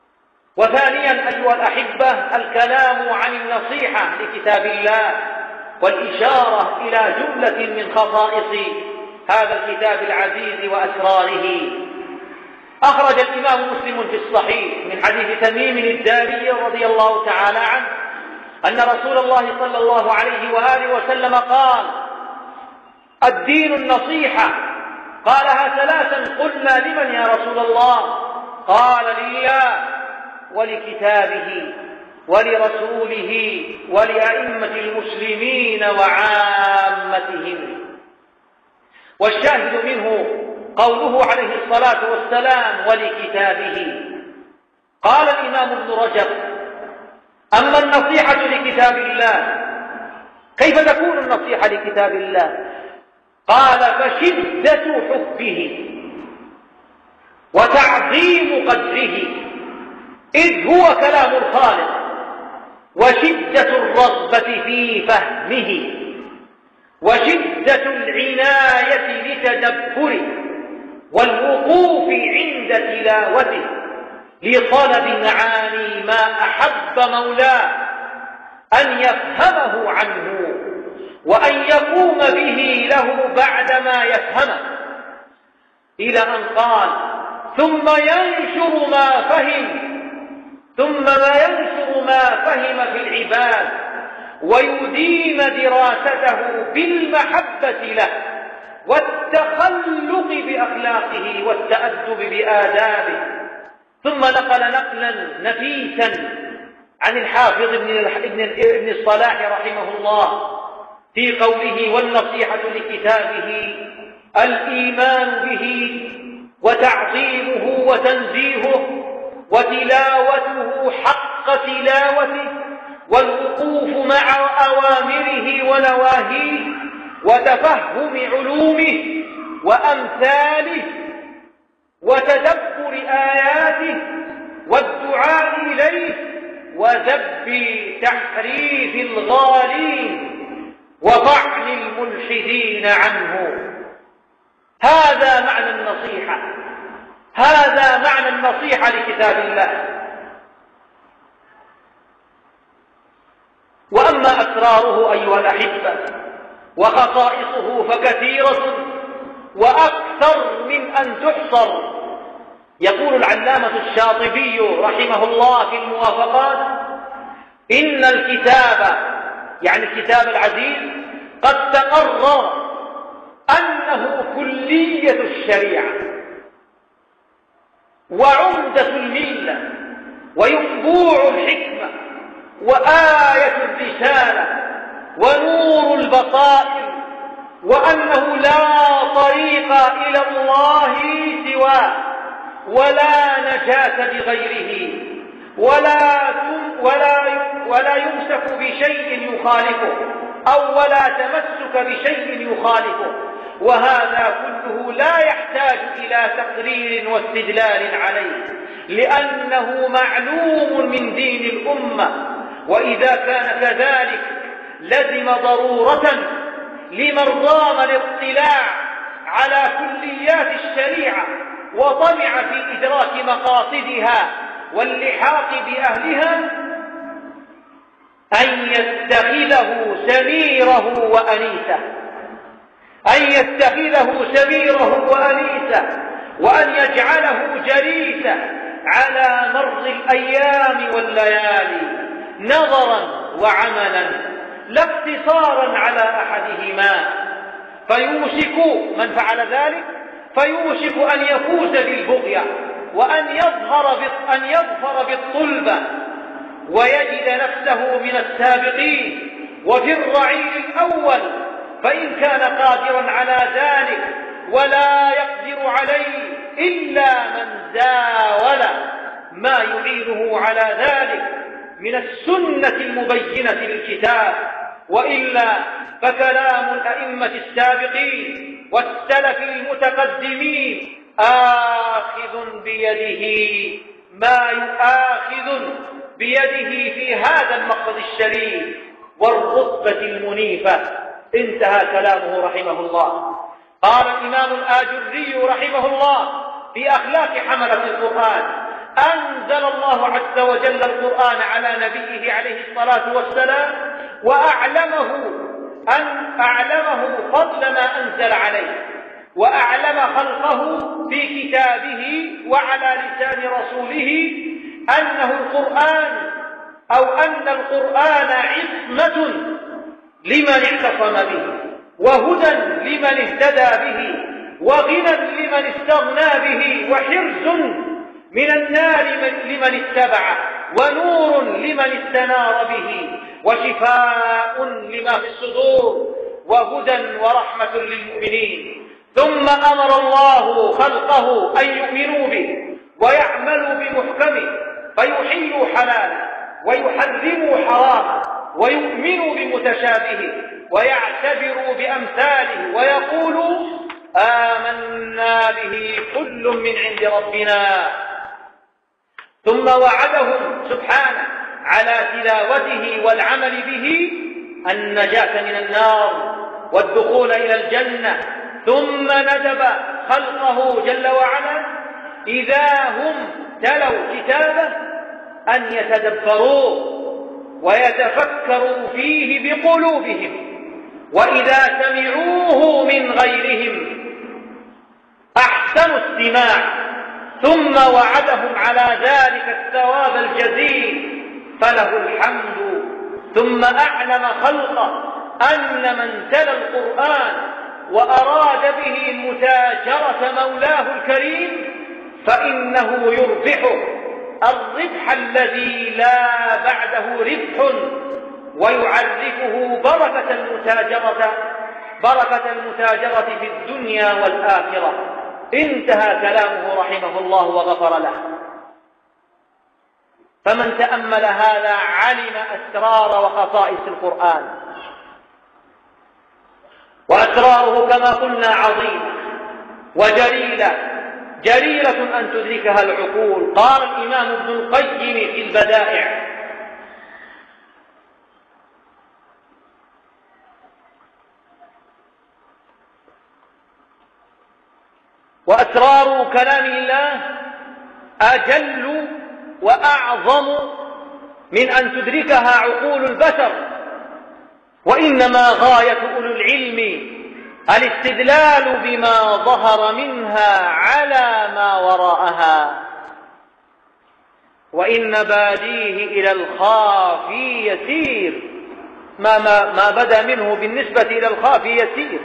وثانيا أيها الأحبة الكلام عن النصيحة لكتاب الله والإشارة إلى جملة من خصائص هذا الكتاب العزيز وأسراره. أخرج الإمام مسلم في الصحيح من حديث تميم الداري رضي الله تعالى عنه أن رسول الله صلى الله عليه وآله وسلم قال: الدين النصيحة. قالها ثلاثا: قلنا لمن يا رسول الله؟ قال: لله ولكتابه ولرسوله ولأئمة المسلمين وعامتهم. والشاهد منه قوله عليه الصلاة والسلام: ولكتابه. قال الإمام ابن رجب: أما النصيحة لكتاب الله، كيف تكون النصيحة لكتاب الله؟ قال: فشدة حبه وتعظيم قدره، إذ هو كلام الخالق، وشدة الرغبة في فهمه، وشدة العناية لتدبره، والوقوف عند تلاوته لطلب معاني ما أحب مولاه أن يفهمه عنه، وأن يقوم به له بعدما يفهمه، إلى أن قال: ثم ينشر ما فهم في العباد، ويديم دراسته بالمحبة له والتخلق بأخلاقه والتأدب بآدابه. ثم نقل نقلا نفيسا عن الحافظ ابن الصلاح رحمه الله في قوله: والنصيحة لكتابه الإيمان به وتعظيمه وتنزيهه وتلاوته حق تلاوته، والوقوف مع أوامره ونواهيه، وتفهم علومه وأمثاله، وتدبر آياته، والدعاء إليه، وذب تحريف الغالين وطعن الملحدين عنه. هذا معنى النصيحة، هذا معنى النصيحة لكتاب الله. وأما أسراره أيها الأحبة وخصائصه فكثيرة وأكثر من أن تحصر. يقول العلامة الشاطبي رحمه الله في الموافقات: إن الكتاب، يعني الكتاب العزيز، قد تقرر أنه كلية الشريعة وعمدة الملة وينبوع الحكمة وآية الرسالة ونور البصائر، وأنه لا طريق إلى الله سواه، ولا نجاة بغيره، ولا يمسك بشيء يخالفه، أو ولا تمسك بشيء يخالفه. وهذا كله لا يحتاج إلى تقرير واستدلال عليه، لأنه معلوم من دين الأمة. وإذا كان كذلك لزم ضرورة لمن رام الاطلاع على كليات الشريعة وطمع في إدراك مقاصدها واللحاق بأهلها أن يتخذه سميره وأنيسه، وأن يجعله جليسه على مر الأيام والليالي، نظرا وعملا، لا اقتصارا على أحدهما. فيوشك من فعل ذلك فيوشك أن يفوز بالبغية، وأن يظفر بالطلبة، ويجد نفسه من السابقين وفي الرعيل الأول، فإن كان قادرا على ذلك، ولا يقدر عليه إلا من زاول ما يعينه على ذلك من السنة المبينة للكتاب. وإلا فكلام الأئمة السابقين والسلف المتقدمين آخذ بيده ما يؤاخذ بيده في هذا المقصد الشريف والرتبة المنيفة. انتهى كلامه رحمه الله. قال الإمام الآجري رحمه الله في أخلاق حملة القرآن: أنزل الله عز وجل القرآن على نبيه عليه الصلاة والسلام، وأعلمه أن أعلمه فضل ما أنزل عليه، وأعلم خلقه في كتابه وعلى لسان رسوله أنه القرآن، أو أن القرآن عصمة لمن اعتصم به، وهدى لمن اهتدى به، وغنى لمن استغنى به، وحرز من النار لمن اتبعه، ونور لمن استنار به، وشفاء لما في الصدور، وهدى ورحمة للمؤمنين. ثم أمر الله خلقه أن يؤمنوا به ويعملوا بمحكمه، فيحلوا حلاله ويحرموا حرامه، ويؤمنوا بمتشابهه ويعتبروا بأمثاله، ويقولوا آمنا به كل من عند ربنا. ثم وعدهم سبحانه على تلاوته والعمل به النجاة من النار والدخول إلى الجنة. ثم ندب خلقه جل وعلا إذا هم تلوا كتابه أن يتدبروه ويتفكروا فيه بقلوبهم، وإذا سمعوه من غيرهم أحسنوا استماع. ثم وعدهم على ذلك الثواب الجزيل، فله الحمد. ثم أعلم خلقه أن من تلا القرآن وأراد به متاجرة مولاه الكريم فإنه يربحه الربح الذي لا بعده ربح، ويعرفه بركة المتاجرة في الدنيا والآخرة. انتهى كلامه رحمه الله وغفر له. فمن تأمل هذا علم أسرار وخصائص القرآن، وأسراره كما قلنا عظيمة وجليلة، جليلة أن تدركها العقول. قال الإمام ابن القيم في البدائع: وأسرار كلام الله أجل وأعظم من أن تدركها عقول البشر، وإنما غاية أولو العلم الاستدلال بما ظهر منها على ما وراءها، وإن باديه إلى الخافي يسير، ما بدا منه بالنسبة إلى الخافي يسير.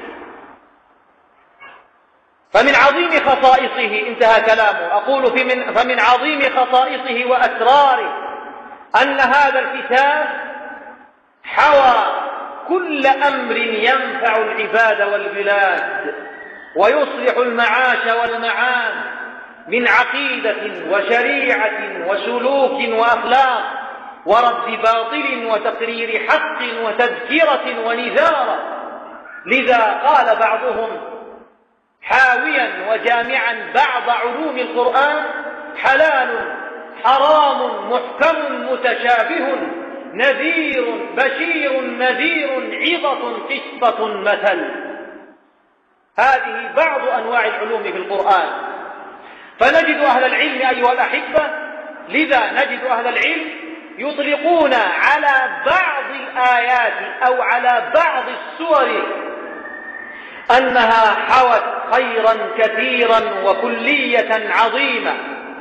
فمن عظيم خصائصه، انتهى كلامه، أقول فمن عظيم خصائصه وأسراره أن هذا الكتاب حوى كل أمر ينفع العباد والبلاد ويصلح المعاش والمعاد من عقيدة وشريعة وسلوك وأخلاق ورد باطل وتقرير حق وتذكرة ونذارة. لذا قال بعضهم حاويا وجامعا بعض علوم القرآن: حلال حرام محكم متشابه نذير بشير نذير عظة قصة مثل. هذه بعض أنواع العلوم في القرآن. فنجد أهل العلم أيها الأحبة، لذا نجد أهل العلم يطلقون على بعض الآيات أو على بعض السور أنها حوت خيرا كثيرا وكلية عظيمة.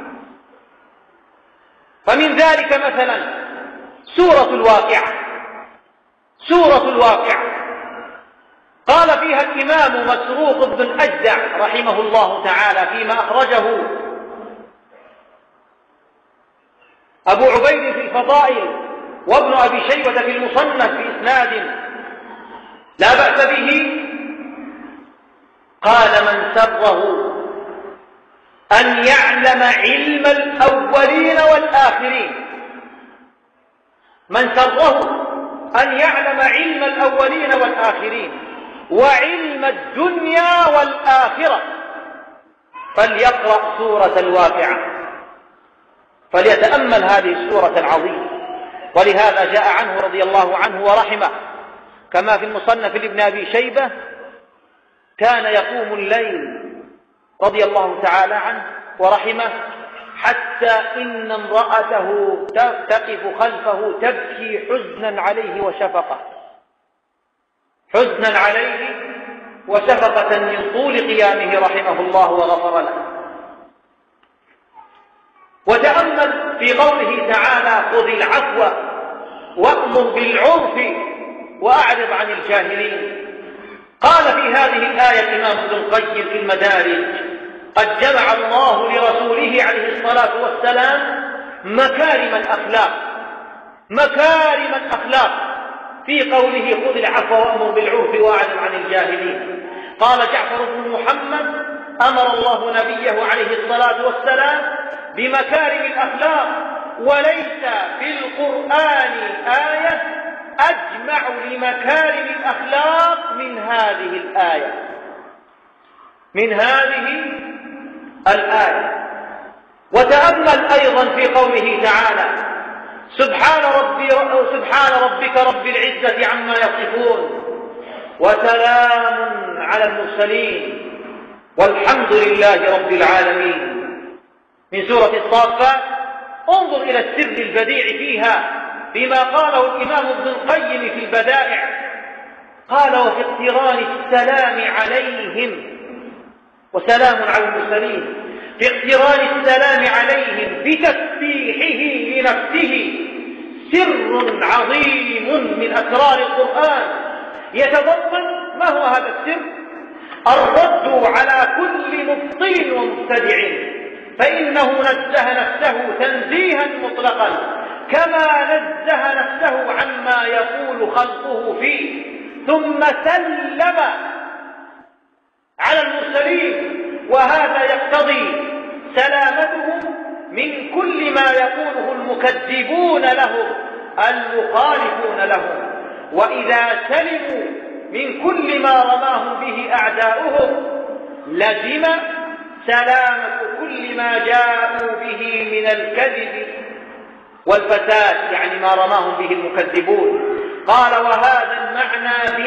فمن ذلك مثلا سورة الواقعة قال فيها الإمام مسروق بن الأجدع رحمه الله تعالى فيما أخرجه أبو عبيد في الفضائل وابن أبي شيبة في المصنف بإسناد لا بأس به، قال: من سره أن يعلم علم الأولين والآخرين، من سره أن يعلم علم الأولين والآخرين وعلم الدنيا والآخرة فليقرأ سورة الواقعة، فليتأمل هذه السورة العظيمة. ولهذا جاء عنه رضي الله عنه ورحمه كما في المصنف لابن أبي شيبة: كان يقوم الليل رضي الله تعالى عنه ورحمه حتى إن امرأته تقف خلفه تبكي حزنا عليه وشفقة، حزنا عليه وشفقة من طول قيامه رحمه الله وغفر له. وتأمل في قوله تعالى: خذ العفو وأمر بالعرف وأعرض عن الجاهلين. قال في هذه الآية الإمام ابن القيم في المدارج: قد جمع الله لرسوله عليه الصلاة والسلام مكارم الأخلاق في قوله: خذ العفو وأمر بالعرف وأعرض عن الجاهلين. قال جعفر بن محمد: أمر الله نبيه عليه الصلاة والسلام بمكارم الأخلاق، وليس في القرآن آية أجمع لمكارم الأخلاق من هذه الآية. وتأمل أيضا في قوله تعالى: سبحان ربك رب العزة عما يصفون وسلام على المرسلين والحمد لله رب العالمين. من سورة الصافات. انظر إلى السر البديع فيها بما قاله الإمام ابن القيم في البدائع. قال: وفي اقتران السلام عليهم وسلام على المرسلين، في اقتران السلام عليهم بتسبيحه لنفسه سر عظيم من أسرار القرآن يتضمن ما هو هذا السر؟ الرد على كل مبطل ومبتدع، فإنه نزه نفسه تنزيها مطلقا كما نزه نفسه عما يقول خلقه فيه، ثم سلم على المرسلين، وهذا يقتضي سلامتهم من كل ما يقوله المكذبون لهم المخالفون لهم. وإذا سلموا من كل ما رماهم به أعداؤهم لزم سلامة كل ما جاءوا به من الكذب والفساد، يعني ما رماهم به المكذبون. قال: وهذا المعنى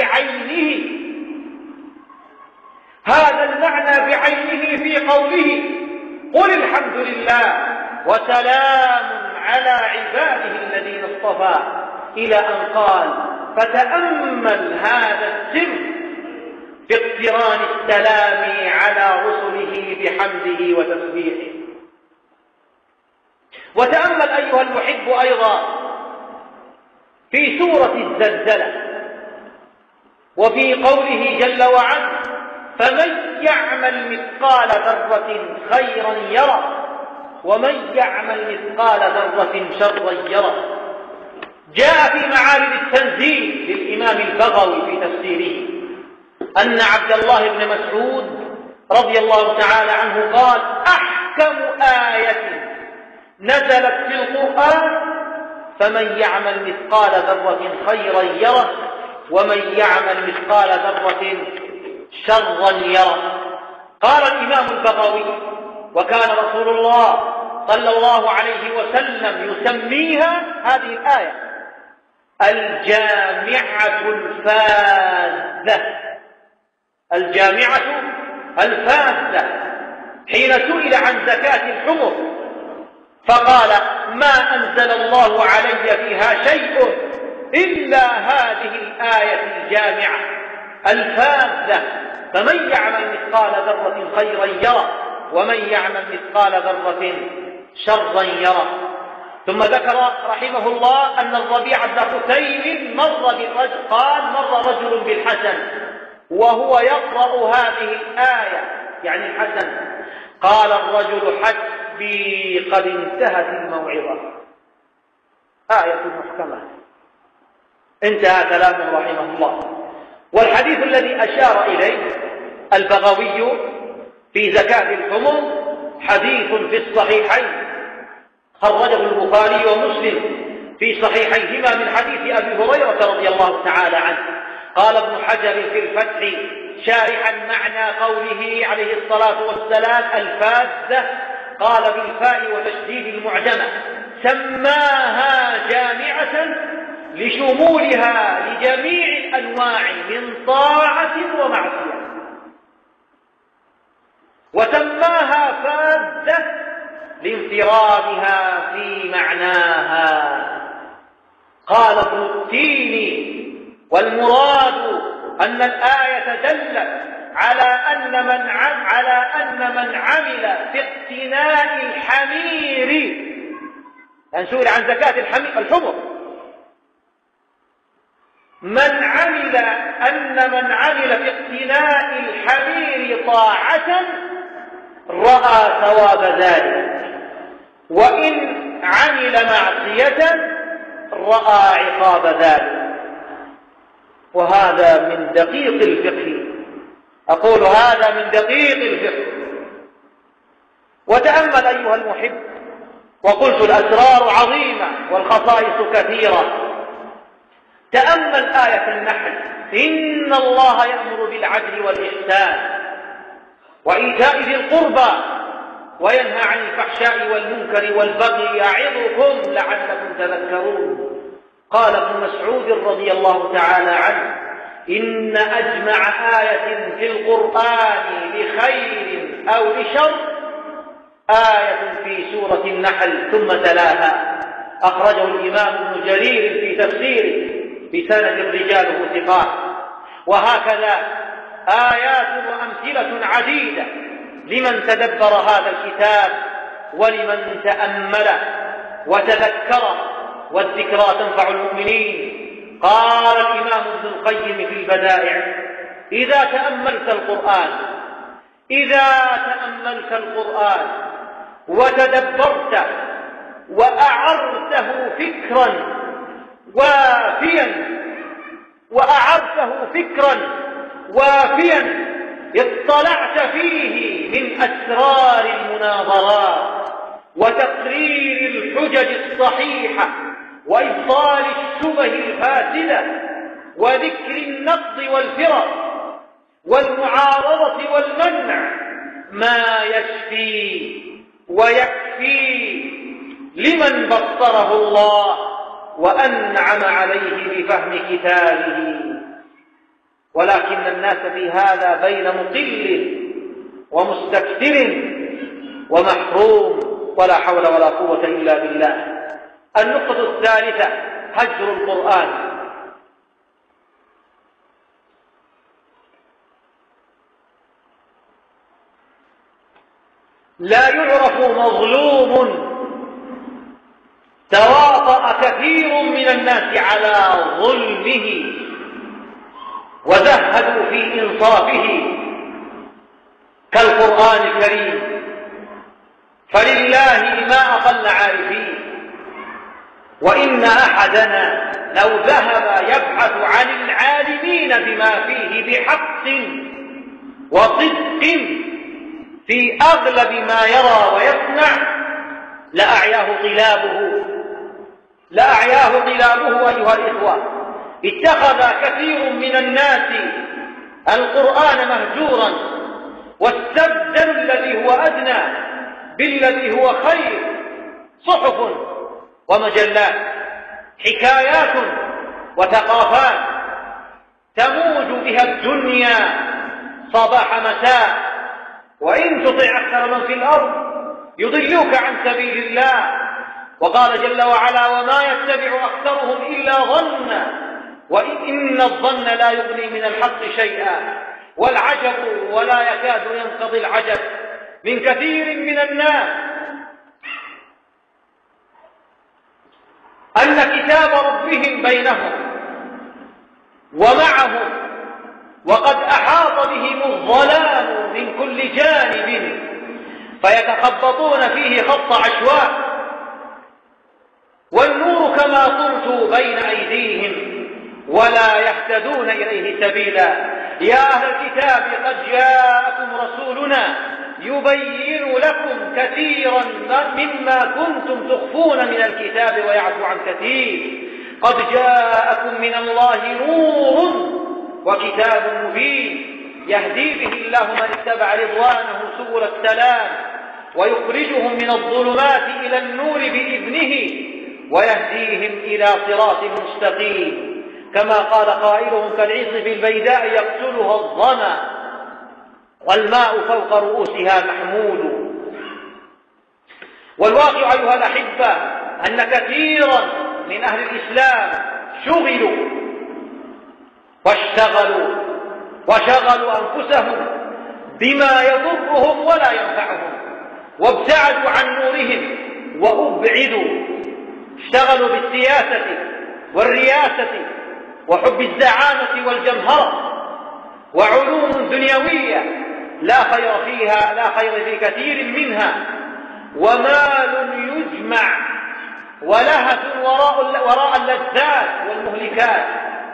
بعينه في قوله: قل الحمد لله وسلام على عباده الذين اصطفى، إلى أن قال: فتأمل هذا السر في اقتران السلام على رسله بحمده وتسبيحه. وتأمل أيها المحب أيضا في سورة الزلزلة وفي قوله جل وعلا: فمن يعمل مثقال ذرة خيرا يره ومن يعمل مثقال ذرة شرا يره. جاء في معارض التنزيل للإمام البغوي في تفسيره أن عبد الله بن مسعود رضي الله تعالى عنه قال: أحكم آية نزلت في القرآن فمن يعمل مثقال ذرة خيرا يره ومن يعمل مثقال ذرة شرا يره. قال الإمام البغوي: وكان رسول الله صلى الله عليه وسلم يسميها هذه الآية الجامعة الفاذة. حين سئل عن زكاة الحمر فقال: ما أنزل الله علي فيها شيء إلا هذه الآية الجامعة الفاذة، فمن يعمل مثقال ذرة خيرا يره ومن يعمل مثقال ذرة شرا يره. ثم ذكر رحمه الله أن الربيع بن خثيم مر رجل بالحسن وهو يقرأ هذه الآية، يعني الحسن. قال الرجل: حسبي قد انتهت الموعظة. آية محكمة. انتهى كلامه رحمه الله. والحديث الذي أشار إليه البغوي في زكاة الحمر حديث في الصحيحين، خرجه البخاري ومسلم في صحيحيهما من حديث أبي هريرة رضي الله تعالى عنه. قال ابن حجر في الفتح شارحا معنى قوله عليه الصلاة والسلام الفاذة، قال: بالفاء وتشديد المعجمة، سماها جامعة لشمولها لجميع الأنواع من طاعة ومعصية، وسماها فاذة لانفرادها في معناها. قال ابن التين: والمراد أن الآية دلت على أن من عمل في اقتناء الحمير، يعني سئل عن زكاة الحمر، من عمل في اقتناء الحمير طاعة رأى ثواب ذلك، وإن عمل معصية رأى عقاب ذلك. وهذا من دقيق الفقه، أقول هذا من دقيق الفقه. وتأمل أيها المحب، وقلت الأسرار عظيمة والخصائص كثيرة. تأمل آية النحل: إن الله يأمر بالعدل والإحسان وإيتاء ذي القربى وينهى عن الفحشاء والمنكر والبغي يعظكم لعلكم تذكرون. قال ابن مسعود رضي الله تعالى عنه: إن أجمع آية في القرآن لخير أو لشر آية في سورة النحل ثم تلاها. أخرجه الإمام ابن جرير في تفسيره بسند رجاله ثقات. وهكذا آيات وأمثلة عديدة لمن تدبر هذا الكتاب ولمن تأمله وتذكره، والذكرى تنفع المؤمنين. قال الإمام ابن القيم في البدائع: إذا تأملت القرآن وتدبرته وأعرته فكرا وافيا اطلعت فيه من أسرار المناظرات وتقرير الحجج الصحيحة وإبطال الشبه الفاسدة وذكر النقض والفرق والمعارضة والمنع ما يشفي ويكفي لمن بصره الله وأنعم عليه بفهم كتابه. ولكن الناس في هذا بين مقل ومستكثر ومحروم، ولا حول ولا قوة إلا بالله. النقطة الثالثة: هجر القرآن. لا يعرف مظلوم تواطأ كثير من الناس على ظلمه وزهدوا في إنصافه كالقرآن الكريم، فلله ما أقل عارفين. وإن أحدنا لو ذهب يبحث عن العالمين بما فيه بحق وصدق في أغلب ما يرى ويسمع لأعياه طلابه أيها الإخوة. اتخذ كثير من الناس القرآن مهجورا، واستبدلوا الذي هو أدنى بالذي هو خير: صحف ومجلات، حكايات وثقافات تموج بها الدنيا صباح مساء. وإن تطع أكثر من في الأرض يضلوك عن سبيل الله. وقال جل وعلا: وما يتبع أكثرهم إلا ظنا وإن الظن لا يغني من الحق شيئا. والعجب ولا يكاد ينقضي العجب من كثير من الناس أن كتاب ربهم بينهم ومعهم، وقد أحاط بهم الظلام من كل جانب، فيتخبطون فيه خط عشواء، والنور كما قلت بين أيديهم ولا يهتدون إليه سبيلا. يا أهل الكتاب قد جاءكم رسولنا يبين لكم كثيرا مما كنتم تخفون من الكتاب ويعفو عن كثير. قد جاءكم من الله نور وكتاب مبين يهدي به الله من اتبع رضوانه سبل السلام ويخرجهم من الظلمات إلى النور بإذنه ويهديهم إلى صراط مستقيم. كما قال قائلهم: كالعصف البيداء يقتلها الظما والماء فوق رؤوسها محمول. والواقع أيها الأحبة أن كثيرا من أهل الإسلام شغلوا واشتغلوا وشغلوا أنفسهم بما يضرهم ولا ينفعهم، وابتعدوا عن نورهم وأبعدوا. اشتغلوا بالسياسة والرياسة وحب الزعامة والجمهرة وعلوم دنيوية لا خير فيها، لا خير في كثير منها، ومال يجمع ولهث وراء اللذات والمهلكات.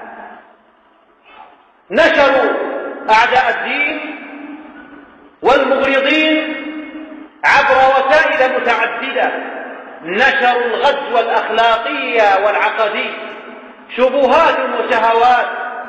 نشروا أعداء الدين والمغرضين عبر وسائل متعددة، نشروا الغزو الأخلاقي والعقدي، شبهات وشهوات.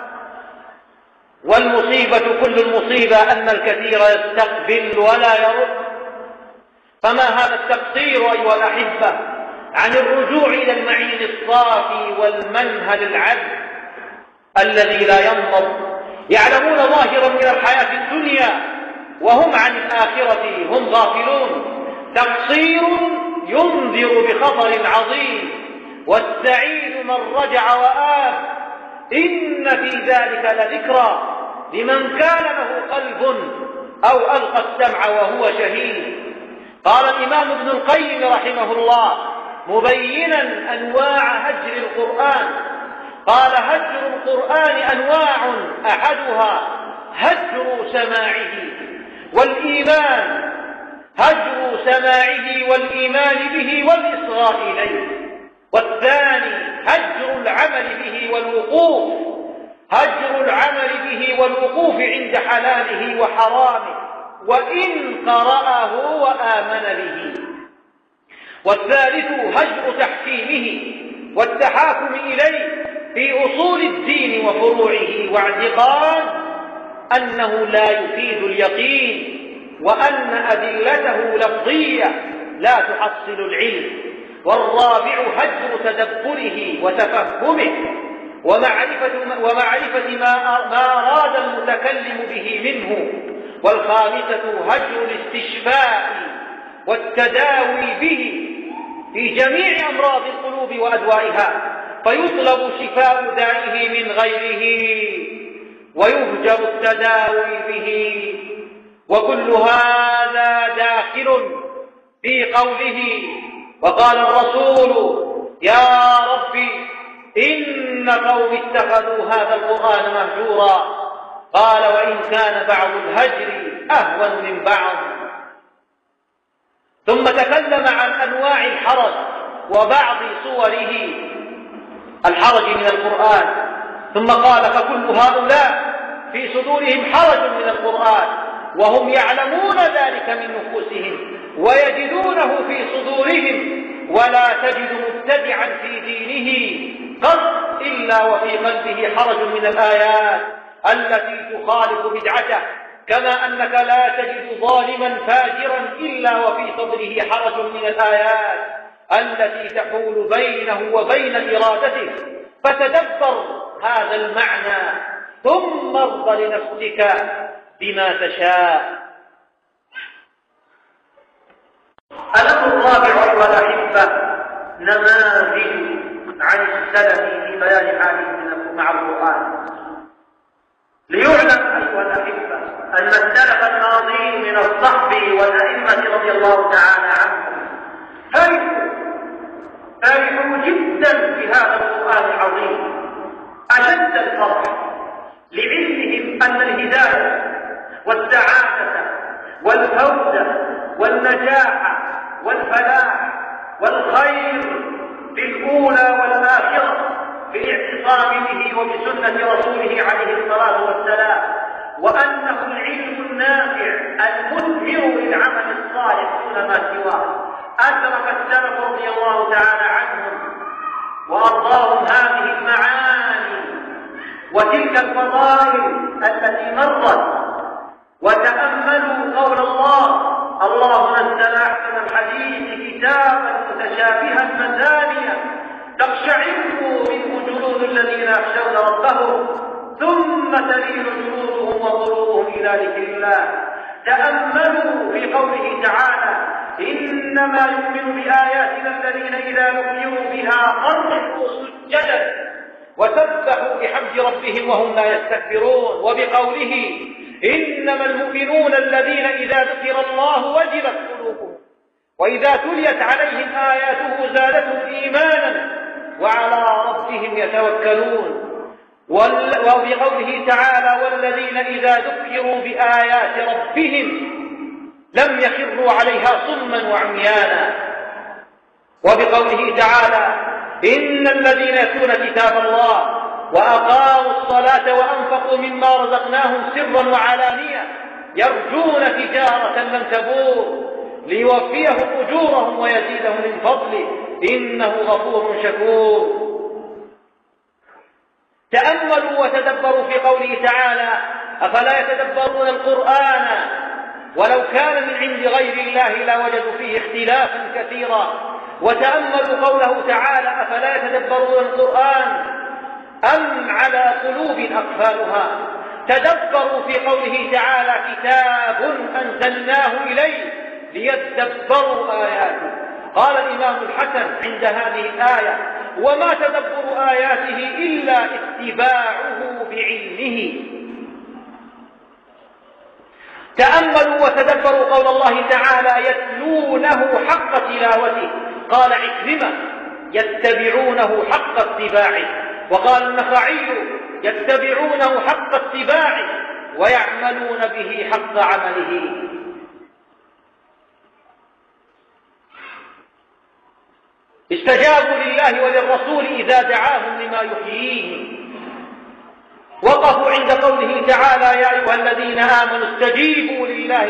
والمصيبة كل المصيبة أن الكثير يستقبل ولا يرد. فما هذا التقصير أيها الأحبة عن الرجوع إلى المعين الصافي والمنهل العذب الذي لا ينضب. يعلمون ظاهرا من الحياة الدنيا وهم عن الآخرة هم غافلون. تقصير ينذر بخطر عظيم، والسعيد من رجع وآب. إن في ذلك لذكرى لمن كان له قلب أو ألقى السمع وهو شهيد. قال الإمام ابن القيم رحمه الله مبينا أنواع هجر القرآن، قال: هجر القرآن أنواع، أحدها هجر سماعه والإيمان، هجر سماعه والإيمان به والإصغاء إليه. والثاني هجر العمل به والوقوف، هجر العمل به والوقوف عند حلاله وحرامه وإن قرأه وآمن به. والثالث هجر تحكيمه والتحاكم إليه في أصول الدين وفروعه، واعتقاد أنه لا يفيد اليقين، وأن أدلته لفظية لا تحصل العلم. والرابع هجر تدبره وتفهمه ومعرفة ما أراد المتكلم به منه. والخامسة هجر الاستشفاء والتداوي به في جميع أمراض القلوب وأدوائها، فيطلب شفاء دائه من غيره ويهجر التداوي به. وكل هذا داخل في قوله: وقال الرسول: يا ربي إن قوم اتخذوا هذا القرآن مهجورا. قال: وإن كان بعض الهجر أهون من بعض. ثم تكلم عن أنواع الحرج وبعض صوره الحرج من القرآن، ثم قال: فكل هؤلاء في صدورهم حرج من القرآن وهم يعلمون ذلك من نفوسهم ويجدونه في صدورهم، ولا تجد مبتدعا في دينه قط إلا وفي قلبه حرج من الآيات التي تخالف بدعته، كما أنك لا تجد ظالما فاجرا إلا وفي صدره حرج من الآيات التي تحول بينه وبين إرادته. فتدبر هذا المعنى ثم ارض لنفسك بما تشاء. الأمر الرابع أيها الأحبة نماذج عن السلف في بيان حالهم مع القرآن. ليعلم أيها الأحبة أن السلف الماضين من الصحب والأئمة رضي الله تعالى عنهم فرحوا جدا بهذا القرآن العظيم أشد الفرح، لعلمهم أن الهداية والسعادة والفوز والنجاح والفلاح والخير في الأولى والآخرة بالاعتصام به وبسنة رسوله عليه الصلاة والسلام، وأنه العلم النافع المثمر للعمل الصالح دون ما سواه. أدرك السلف رضي الله تعالى عنهم وأرضاهم هذه المعاني وتلك الفضائل التي مرت، وتأملوا قول الله: الله نزل أحسن الحديث كتابا متشابها مثانيا تقشعر منه جلود الذين يخشون ربهم ثم تلين جلودهم وقلوبهم إلى ذكر الله. تأملوا في قوله تعالى: إنما يؤمن بآياتنا الذين إذا ذكروا بها خروا سجدا وسبحوا بحمد ربهم وهم لا يستكبرون. وبقوله إنما المؤمنون الذين إذا ذكر الله وجلت قلوبهم وإذا تليت عليهم آياته زادتهم إيمانا وعلى ربهم يتوكلون. وبقوله تعالى والذين إذا ذكروا بآيات ربهم لم يخروا عليها صما وعميانا. وبقوله تعالى إن الذين يتلون كتاب الله وأقاموا الصلاة وأنفقوا مما رزقناهم سرا وعلانية يرجون تجارة لن تبور ليوفيهم أجورهم ويزيدهم من فضله إنه غفور شكور. تأملوا وتدبروا في قوله تعالى أفلا يتدبرون القرآن ولو كان من عند غير الله لوجدوا فيه اختلافا كثيرا. وتأملوا قوله تعالى أفلا يتدبرون القرآن أم على قلوب أقفالها. تدبروا في قوله تعالى كتاب أنزلناه إليه ليتدبروا آياته. قال الإمام الحسن عند هذه الآية وما تدبر آياته إلا اتباعه بعلمه. تأملوا وتدبروا قول الله تعالى يتلونه حق تلاوته. قال عكرمة يتبعونه حق اتباعه. وقال النخعي يتبعونه حق اتباعه ويعملون به حق عمله. استجابوا لله وللرسول إذا دعاهم لما يحييهم. وقفوا عند قوله تعالى يا أيها الذين آمنوا استجيبوا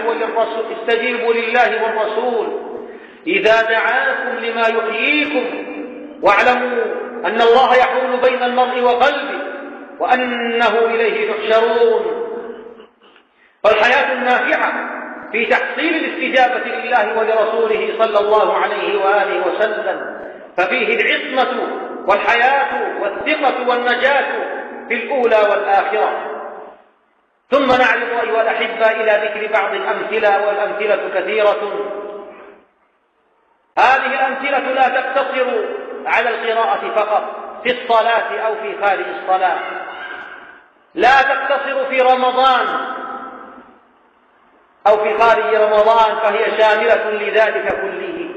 لله والرسول إذا دعاكم لما يحييكم واعلموا أن الله يحول بين المرء وقلبه وأنه إليه تحشرون. فالحياة النافعة في تحصيل الاستجابة لله ولرسوله صلى الله عليه وآله وسلم ففيه العصمة والحياة والثقة والنجاة في الأولى والآخرة. ثم نعرض أيها الأحبة إلى ذكر بعض الأمثلة والأمثلة كثيرة. هذه الأمثلة لا تقتصر على القراءة فقط في الصلاة أو في خارج الصلاة، لا تقتصر في رمضان أو في خارج رمضان، فهي شاملة لذلك كله.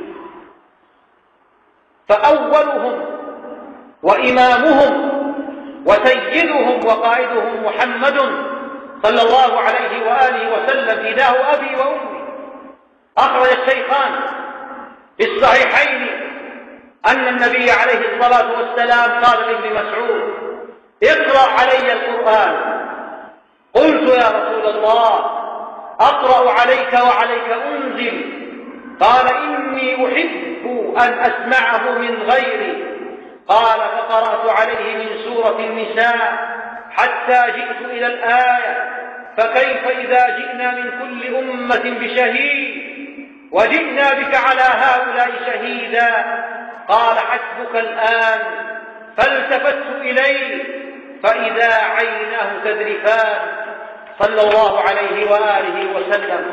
فأولهم وإمامهم وسيدهم وقائدهم محمد صلى الله عليه وآله وسلم فداه أبي وأمي. أخرج الشيخان في الصحيحين أن النبي عليه الصلاة والسلام قال لابن مسعود اقرأ علي القرآن. قلت يا رسول الله أقرأ عليك وعليك أنزل؟ قال إني أحب أن أسمعه من غيري. قال فقرأت عليه من سورة النساء حتى جئت إلى الآية فكيف إذا جئنا من كل أمة بشهيد وجئنا بك على هؤلاء شهيدا. قال حسبك الآن. فالتفت إليه فإذا عيناه تذرفان صلى الله عليه وآله وسلم.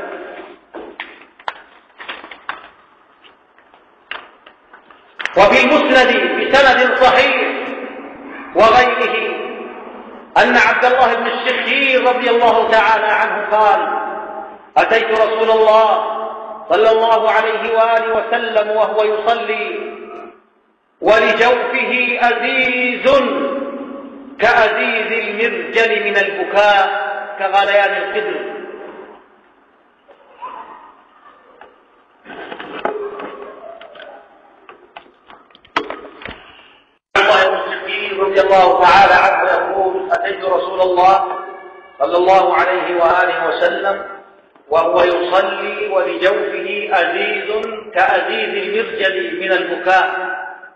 وفي المسند بسند صحيح وغيره أن عبد الله بن الشخير رضي الله تعالى عنه قال أتيت رسول الله صلى الله عليه وآله وسلم وهو يصلي ولجوفه أزيز كأزيز المرجل من البكاء كغليان القدر. رضي الله تعالى عنه يقول أتيت رسول الله صلى الله عليه وآله وسلم وهو يصلي ولجوفه أزيز كأزيز المرجل من البكاء.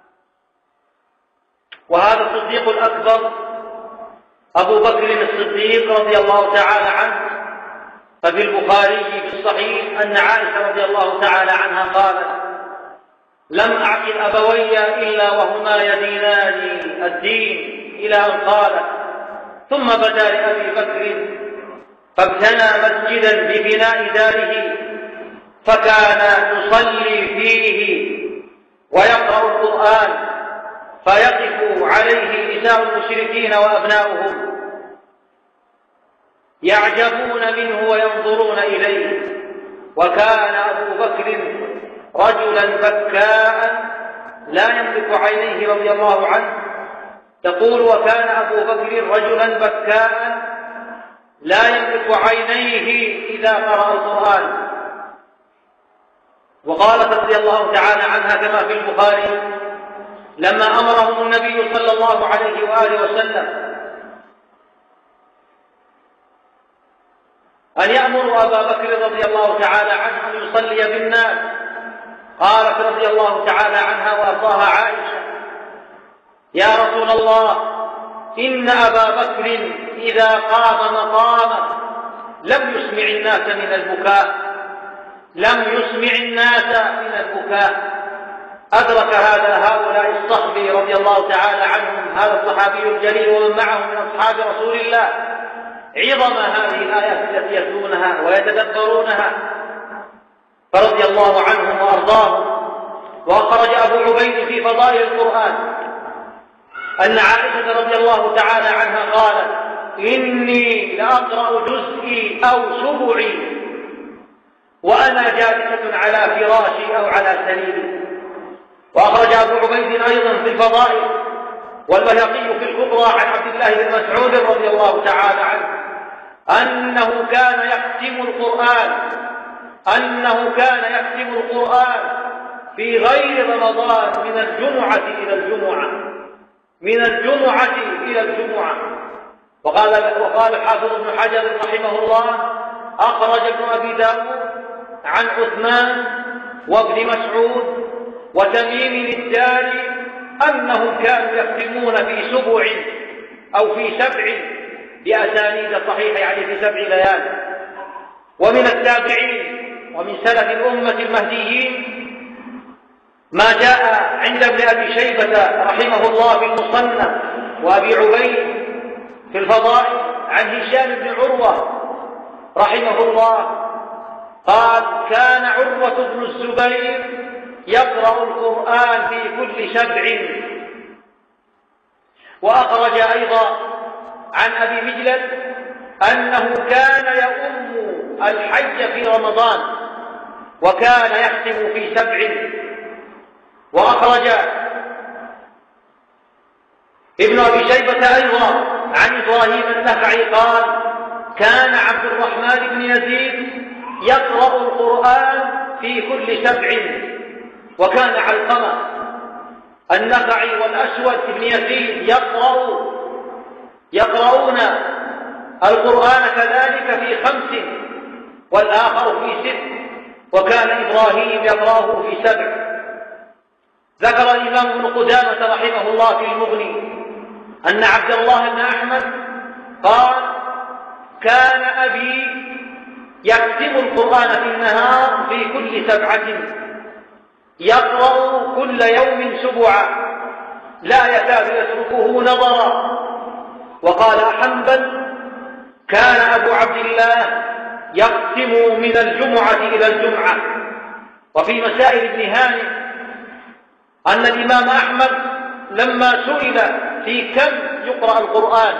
وهذا الصديق الأكبر أبو بكر الصديق رضي الله تعالى عنه. ففي البخاري في الصحيح أن عائشة رضي الله تعالى عنها قالت لم أعقل أبوي إلا وهما يدينان الدين إلى أن قالت ثم بدا لأبي بكر فابتنى مسجدا ببناء داره فكان يصلي فيه ويقرأ القرآن فيقف عليه نساء المشركين وأبناؤهم يعجبون منه وينظرون إليه. وكان أبو بكر رجلا بكاء لا يملك عينيه رضي الله عنه. تقول: وكان أبو بكر رجلا بكاء لا يملك عينيه إذا قرأ القرآن. وقالت رضي الله تعالى عنها كما في البخاري: لما أمرهم النبي صلى الله عليه وآله وسلم أن يأمروا أبا بكر رضي الله تعالى عنه أن يصلي بالناس، قالت رضي الله تعالى عنها وأرضاها عائشة: يا رسول الله، إن أبا بكر إذا قام مقاما لم يسمع الناس من البكاء، لم يسمع الناس من البكاء. أدرك هؤلاء الصحب رضي الله تعالى عنهم، هذا الصحابي الجليل ومن معه من أصحاب رسول الله، عظم هذه الآيات التي يتلونها ويتدبرونها، فرضي الله عنهم وأرضاهم. وأخرج أبو عبيد في فضائل القرآن أن عائشة رضي الله تعالى عنها قالت: إني لأقرأ جزئي أو سبعي وأنا جالسة على فراشي أو على سريري. وأخرج أبو عبيد أيضا في الفضائل والبيهقي في الكبرى عن عبد الله بن مسعود رضي الله تعالى عنه أنه كان يختم القرآن في غير رمضان من الجمعة إلى الجمعة. وقال الحافظ ابن حجر رحمه الله: أخرج ابن أبي داود عن عثمان وابن مسعود وتميم الداري أنهم كانوا يختمون في 7 أو في 7 بأسانيد صحيحة، يعني في 7 ليال. ومن التابعين ومن سلف الأمة المهديين ما جاء عند ابن أبي شيبة رحمه الله في المصنف وأبي عبيد في الفضائل عن هشام بن عروة رحمه الله قال: كان عروة بن الزبير يقرأ القرآن في كل 7. وأخرج أيضا عن أبي مجلد أنه كان يؤم الحج في رمضان وكان يختم في 7. وأخرج ابن أبي شيبة أيضا عن إبراهيم النخعي قال: كان عبد الرحمن بن يزيد يقرأ القرآن في كل 7. وكان علقمة النخعي والأسود بن يزيد يقرؤون القرآن كذلك في 5 والآخر في 6، وكان إبراهيم يقرأه في 7. ذكر الإمام ابن قدامة رحمه الله في المغني أن عبد الله بن أحمد قال: كان أبي يختم القرآن في النهار في كل 7، يقرأ كل يوم 7 لا يكاد يتركه نظرا. وقال حنبل: كان أبو عبد الله يختم من الجمعة إلى الجمعة. وفي مسائل ابن هاني أن الإمام أحمد لما سئل في كم يقرأ القرآن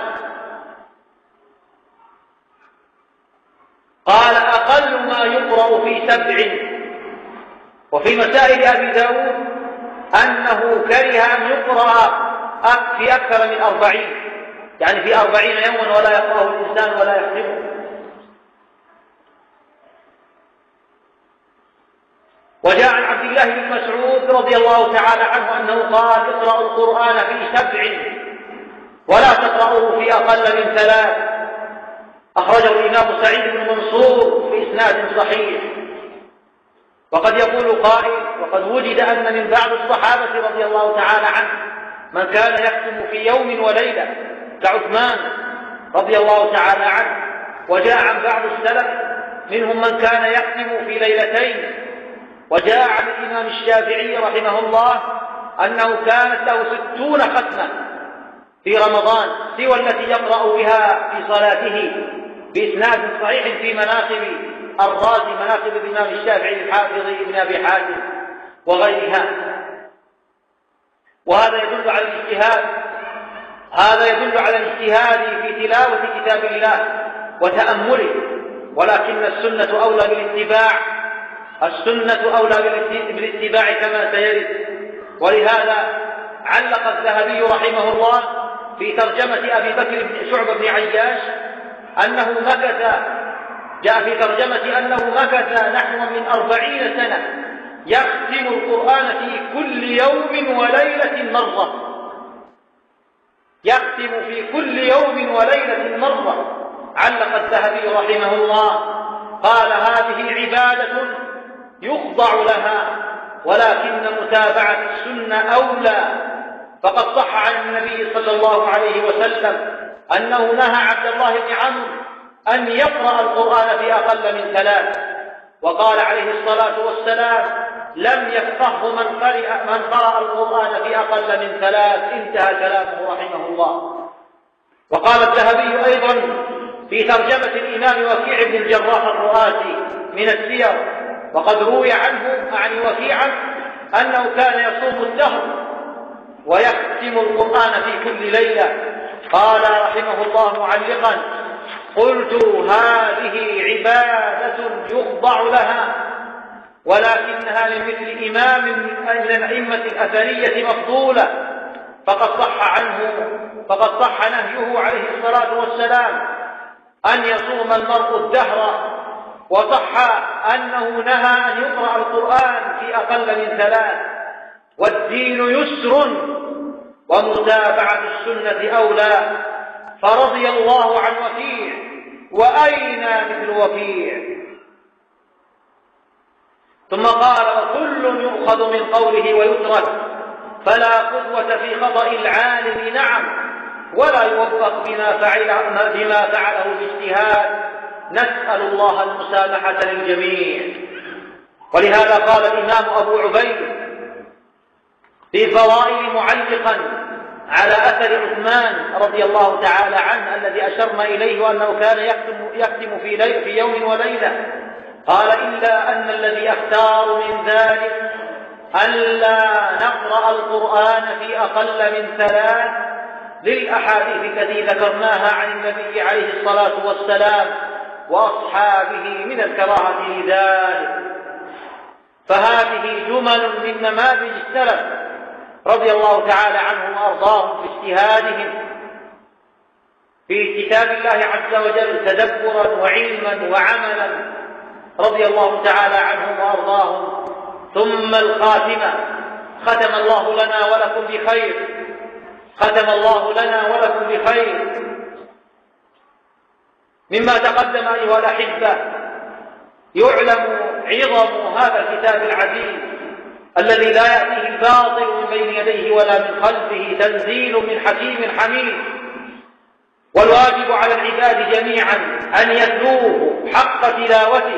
قال: أقل ما يقرأ في 7. وفي مسائل أبي داود أنه كره أن يقرأ في أكثر من 40، يعني في 40 يوما ولا يقرأه الإنسان ولا يختمه. وجاء عن عبد الله بن مسعود رضي الله تعالى عنه أنه قال: اقرأوا القرآن في 7 ولا تقرأوه في أقل من 3. أخرجه الإمام سعيد بن منصور في إسناد صحيح. وقد يقول قائل: وقد وجد أن من بعض الصحابة رضي الله تعالى عنه من كان يختم في يوم وليلة كعثمان رضي الله تعالى عنه. وجاء عن بعض السلف منهم من كان يختم في 2 ليلتين. وجاء عن الإمام الشافعي رحمه الله أنه كانت له 60 ختمة في رمضان سوى التي يقرأ بها في صلاته، بإسناد صحيح في مناقب الرازي، مناقب الإمام الشافعي الحافظ ابن أبي حاتم وغيرها. وهذا يدل على الاجتهاد، هذا يدل على الاجتهاد في تلاوة كتاب الله وتأمله، ولكن السنة أولى بالاتباع، السنة أولى بالاتباع كما سيرد. ولهذا علق الذهبي رحمه الله في ترجمة أبي بكر بن شعبة بن عياش أنه مكث، جاء في ترجمة أنه مكث نحو من 40 سنة يختم القرآن في كل يوم وليلة مرة، يختم في كل يوم وليلة مرة. علق الذهبي رحمه الله قال: هذه عبادة يخضع لها، ولكن متابعة السنة أولى، فقد صح عن النبي صلى الله عليه وسلم أنه نهى عبد الله بن عمرو أن يقرأ القرآن في أقل من 3، وقال عليه الصلاة والسلام: لم يفقهه من قرأ القرآن في أقل من 3. انتهى كلامه رحمه الله. وقال الذهبي أيضا في ترجمة الإمام وكيع بن الجراح الرؤاسي من السير، وقد روي عنه عن وكيعا أنه كان يصوم الدهر ويختم القرآن في كل ليلة. قال رحمه الله معلقا: قلت: هذه عبادة يخضع لها، ولكنها لمثل إمام من الأئمة الأثرية مفضولة، فقد صح نهيه عليه الصلاة والسلام أن يصوم المرء الدهر، وصح أنه نهى أن يقرأ القرآن في أقل من 3. والدين يسر، ومتابعة السنة أولى. فرضي الله عن وكيع، وأين مثل وكيع؟ ثم قال: وكل يؤخذ من قوله ويترك، فلا قدوة في خطأ العالم، نعم، ولا يوفق بما فعله باجتهاد. نسأل الله المسامحة للجميع. ولهذا قال الإمام أبو عبيد في فوائد معلقا على أثر عثمان رضي الله تعالى عنه الذي أشرنا إليه، وأنه كان يختم في يوم وليلة، قال: إلا أن الذي أختار من ذلك ألا نقرأ القرآن في أقل من 3 للأحاديث التي ذكرناها عن النبي عليه الصلاة والسلام وأصحابه من الكراهة لذلك. فهذه جمل من نماذج السلف رضي الله تعالى عنهم وأرضاهم في اجتهادهم في كتاب الله عز وجل تدبرا وعلما وعملا، رضي الله تعالى عنهم وأرضاهم. ثم الخاتمة: ختم الله لنا ولكم بخير، ختم الله لنا ولكم بخير. مما تقدم أيها الأحبة يعلم عظم هذا الكتاب العزيز الذي لا يأتيه الباطل من بين يديه ولا من خلفه، تنزيل من حكيم حميد. والواجب على العباد جميعا أن يتلوه حق تلاوته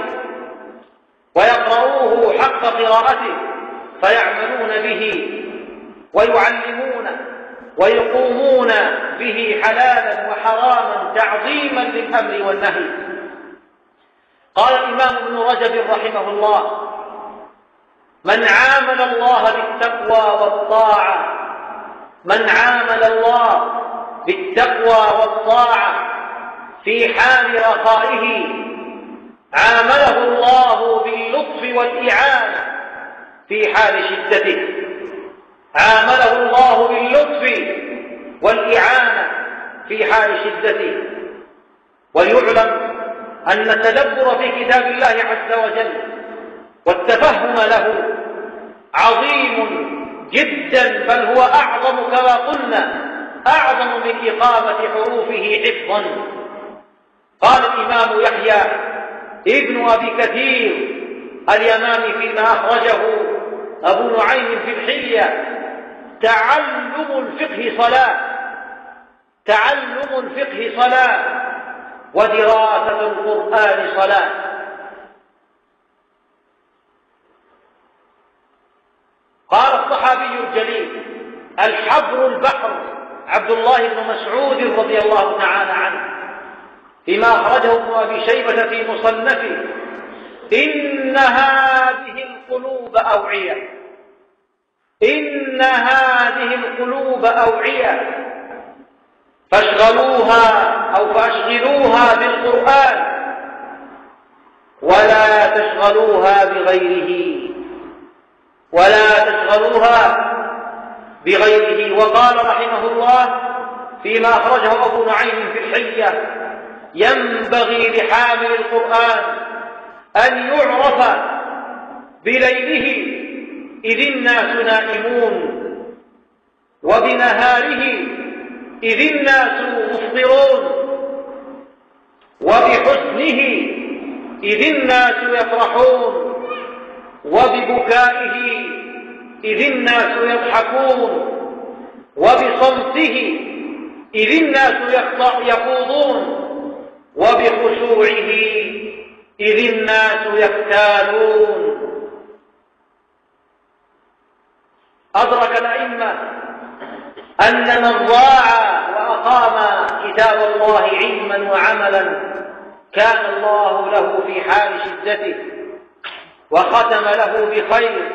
ويقرؤوه حق قراءته، فيعملون به ويعلمون ويقومون به حلالا وحراما تعظيما للأمر والنهي. قال الإمام ابن رجب رحمه الله: من عامل الله بالتقوى والطاعة، من عامل الله بالتقوى والطاعة في حال رخائه عامله الله باللطف والإعانة في حال شدته، عامله الله باللطف والإعانة في حال شدته. وليعلم أن التدبر في كتاب الله عز وجل والتفهم له عظيم جدا، بل هو أعظم كما قلنا، أعظم من إقامة حروفه حفظا. قال الإمام يحيى ابن أبي كثير اليمامي فيما أخرجه أبو نعيم في الحلية: تعلم الفقه صلاة، تعلم الفقه صلاة، ودراسة القرآن صلاة. قال الصحابي الجليل الحبر البحر عبد الله بن مسعود رضي الله تعالى عنه فيما أخرجه ابن أبي شيبة في مصنفه: إن هذه القلوب أوعية، إن هذه القلوب أوعية فاشغلوها بالقرآن ولا تشغلوها بغيره. وقال رحمه الله فيما أخرجه أبو نعيم في الحلية: ينبغي لحامل القرآن أن يعرف بليله إذ الناس نائمون، وبنهاره إذ الناس مفطرون، وبحسنه إذ الناس يفرحون، وببكائه إذ الناس يضحكون، وبصمته إذ الناس يخوضون، وبخشوعه إذ الناس يختالون. أدرك الأئمة أن من ضاع وأقام كتاب الله علما وعملا كان الله له في حال شدته وختم له بخير.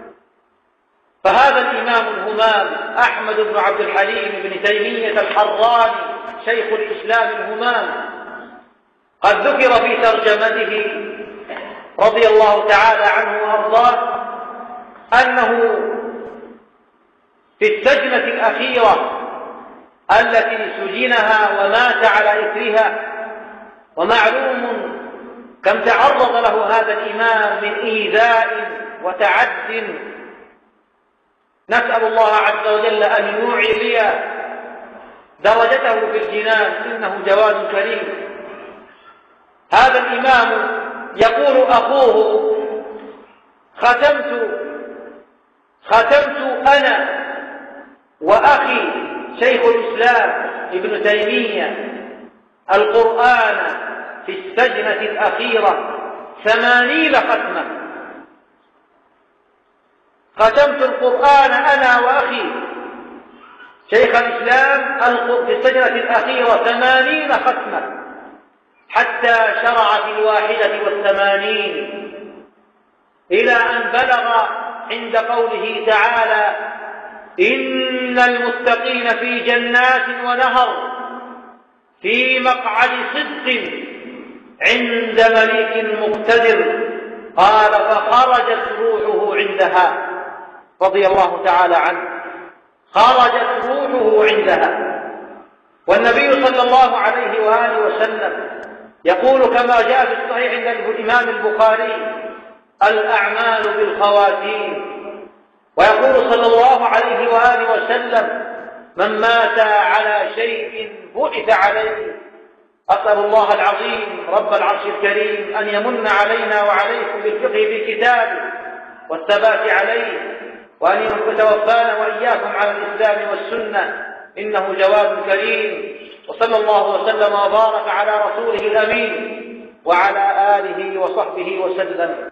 فهذا الإمام الهمام أحمد بن عبد الحليم بن تيمية الحراني شيخ الإسلام الهمام قد ذكر في ترجمته رضي الله تعالى عنه وأرضاه أنه في السجنة الأخيرة التي سجنها ومات على إثرها، ومعلوم كم تعرض له هذا الإمام من إيذاء وتعد. نسأل الله عز وجل أن يعلي درجته في الجنان، إنه جواد كريم. هذا الإمام يقول أخوه: ختمت أنا وأخي شيخ الإسلام ابن تيمية القرآن في السجنة الأخيرة 80 ختمة. ختمت القرآن أنا وأخي شيخ الإسلام في السجنة الأخيرة 80 ختمة، حتى شرع في 81، إلى أن بلغ عند قوله تعالى: إن المتقين في جنات ونهر في مقعد صدق عند مليك مقتدر. قال: فخرجت روحه عندها، رضي الله تعالى عنه، خرجت روحه عندها. والنبي صلى الله عليه وآله وسلم يقول كما جاء في الصحيح عند الإمام البخاري: الأعمال بالخواتيم. ويقول صلى الله عليه وآله وسلم: من مات على شيء بعث عليه. أسأل الله العظيم رب العرش الكريم أن يمن علينا وعليكم بالفقه في كتابه والثبات عليه، وأن يتوفانا وإياكم على الإسلام والسنة، إنه جواد كريم. وصلى الله وسلم وبارك على رسوله الأمين وعلى آله وصحبه وسلم.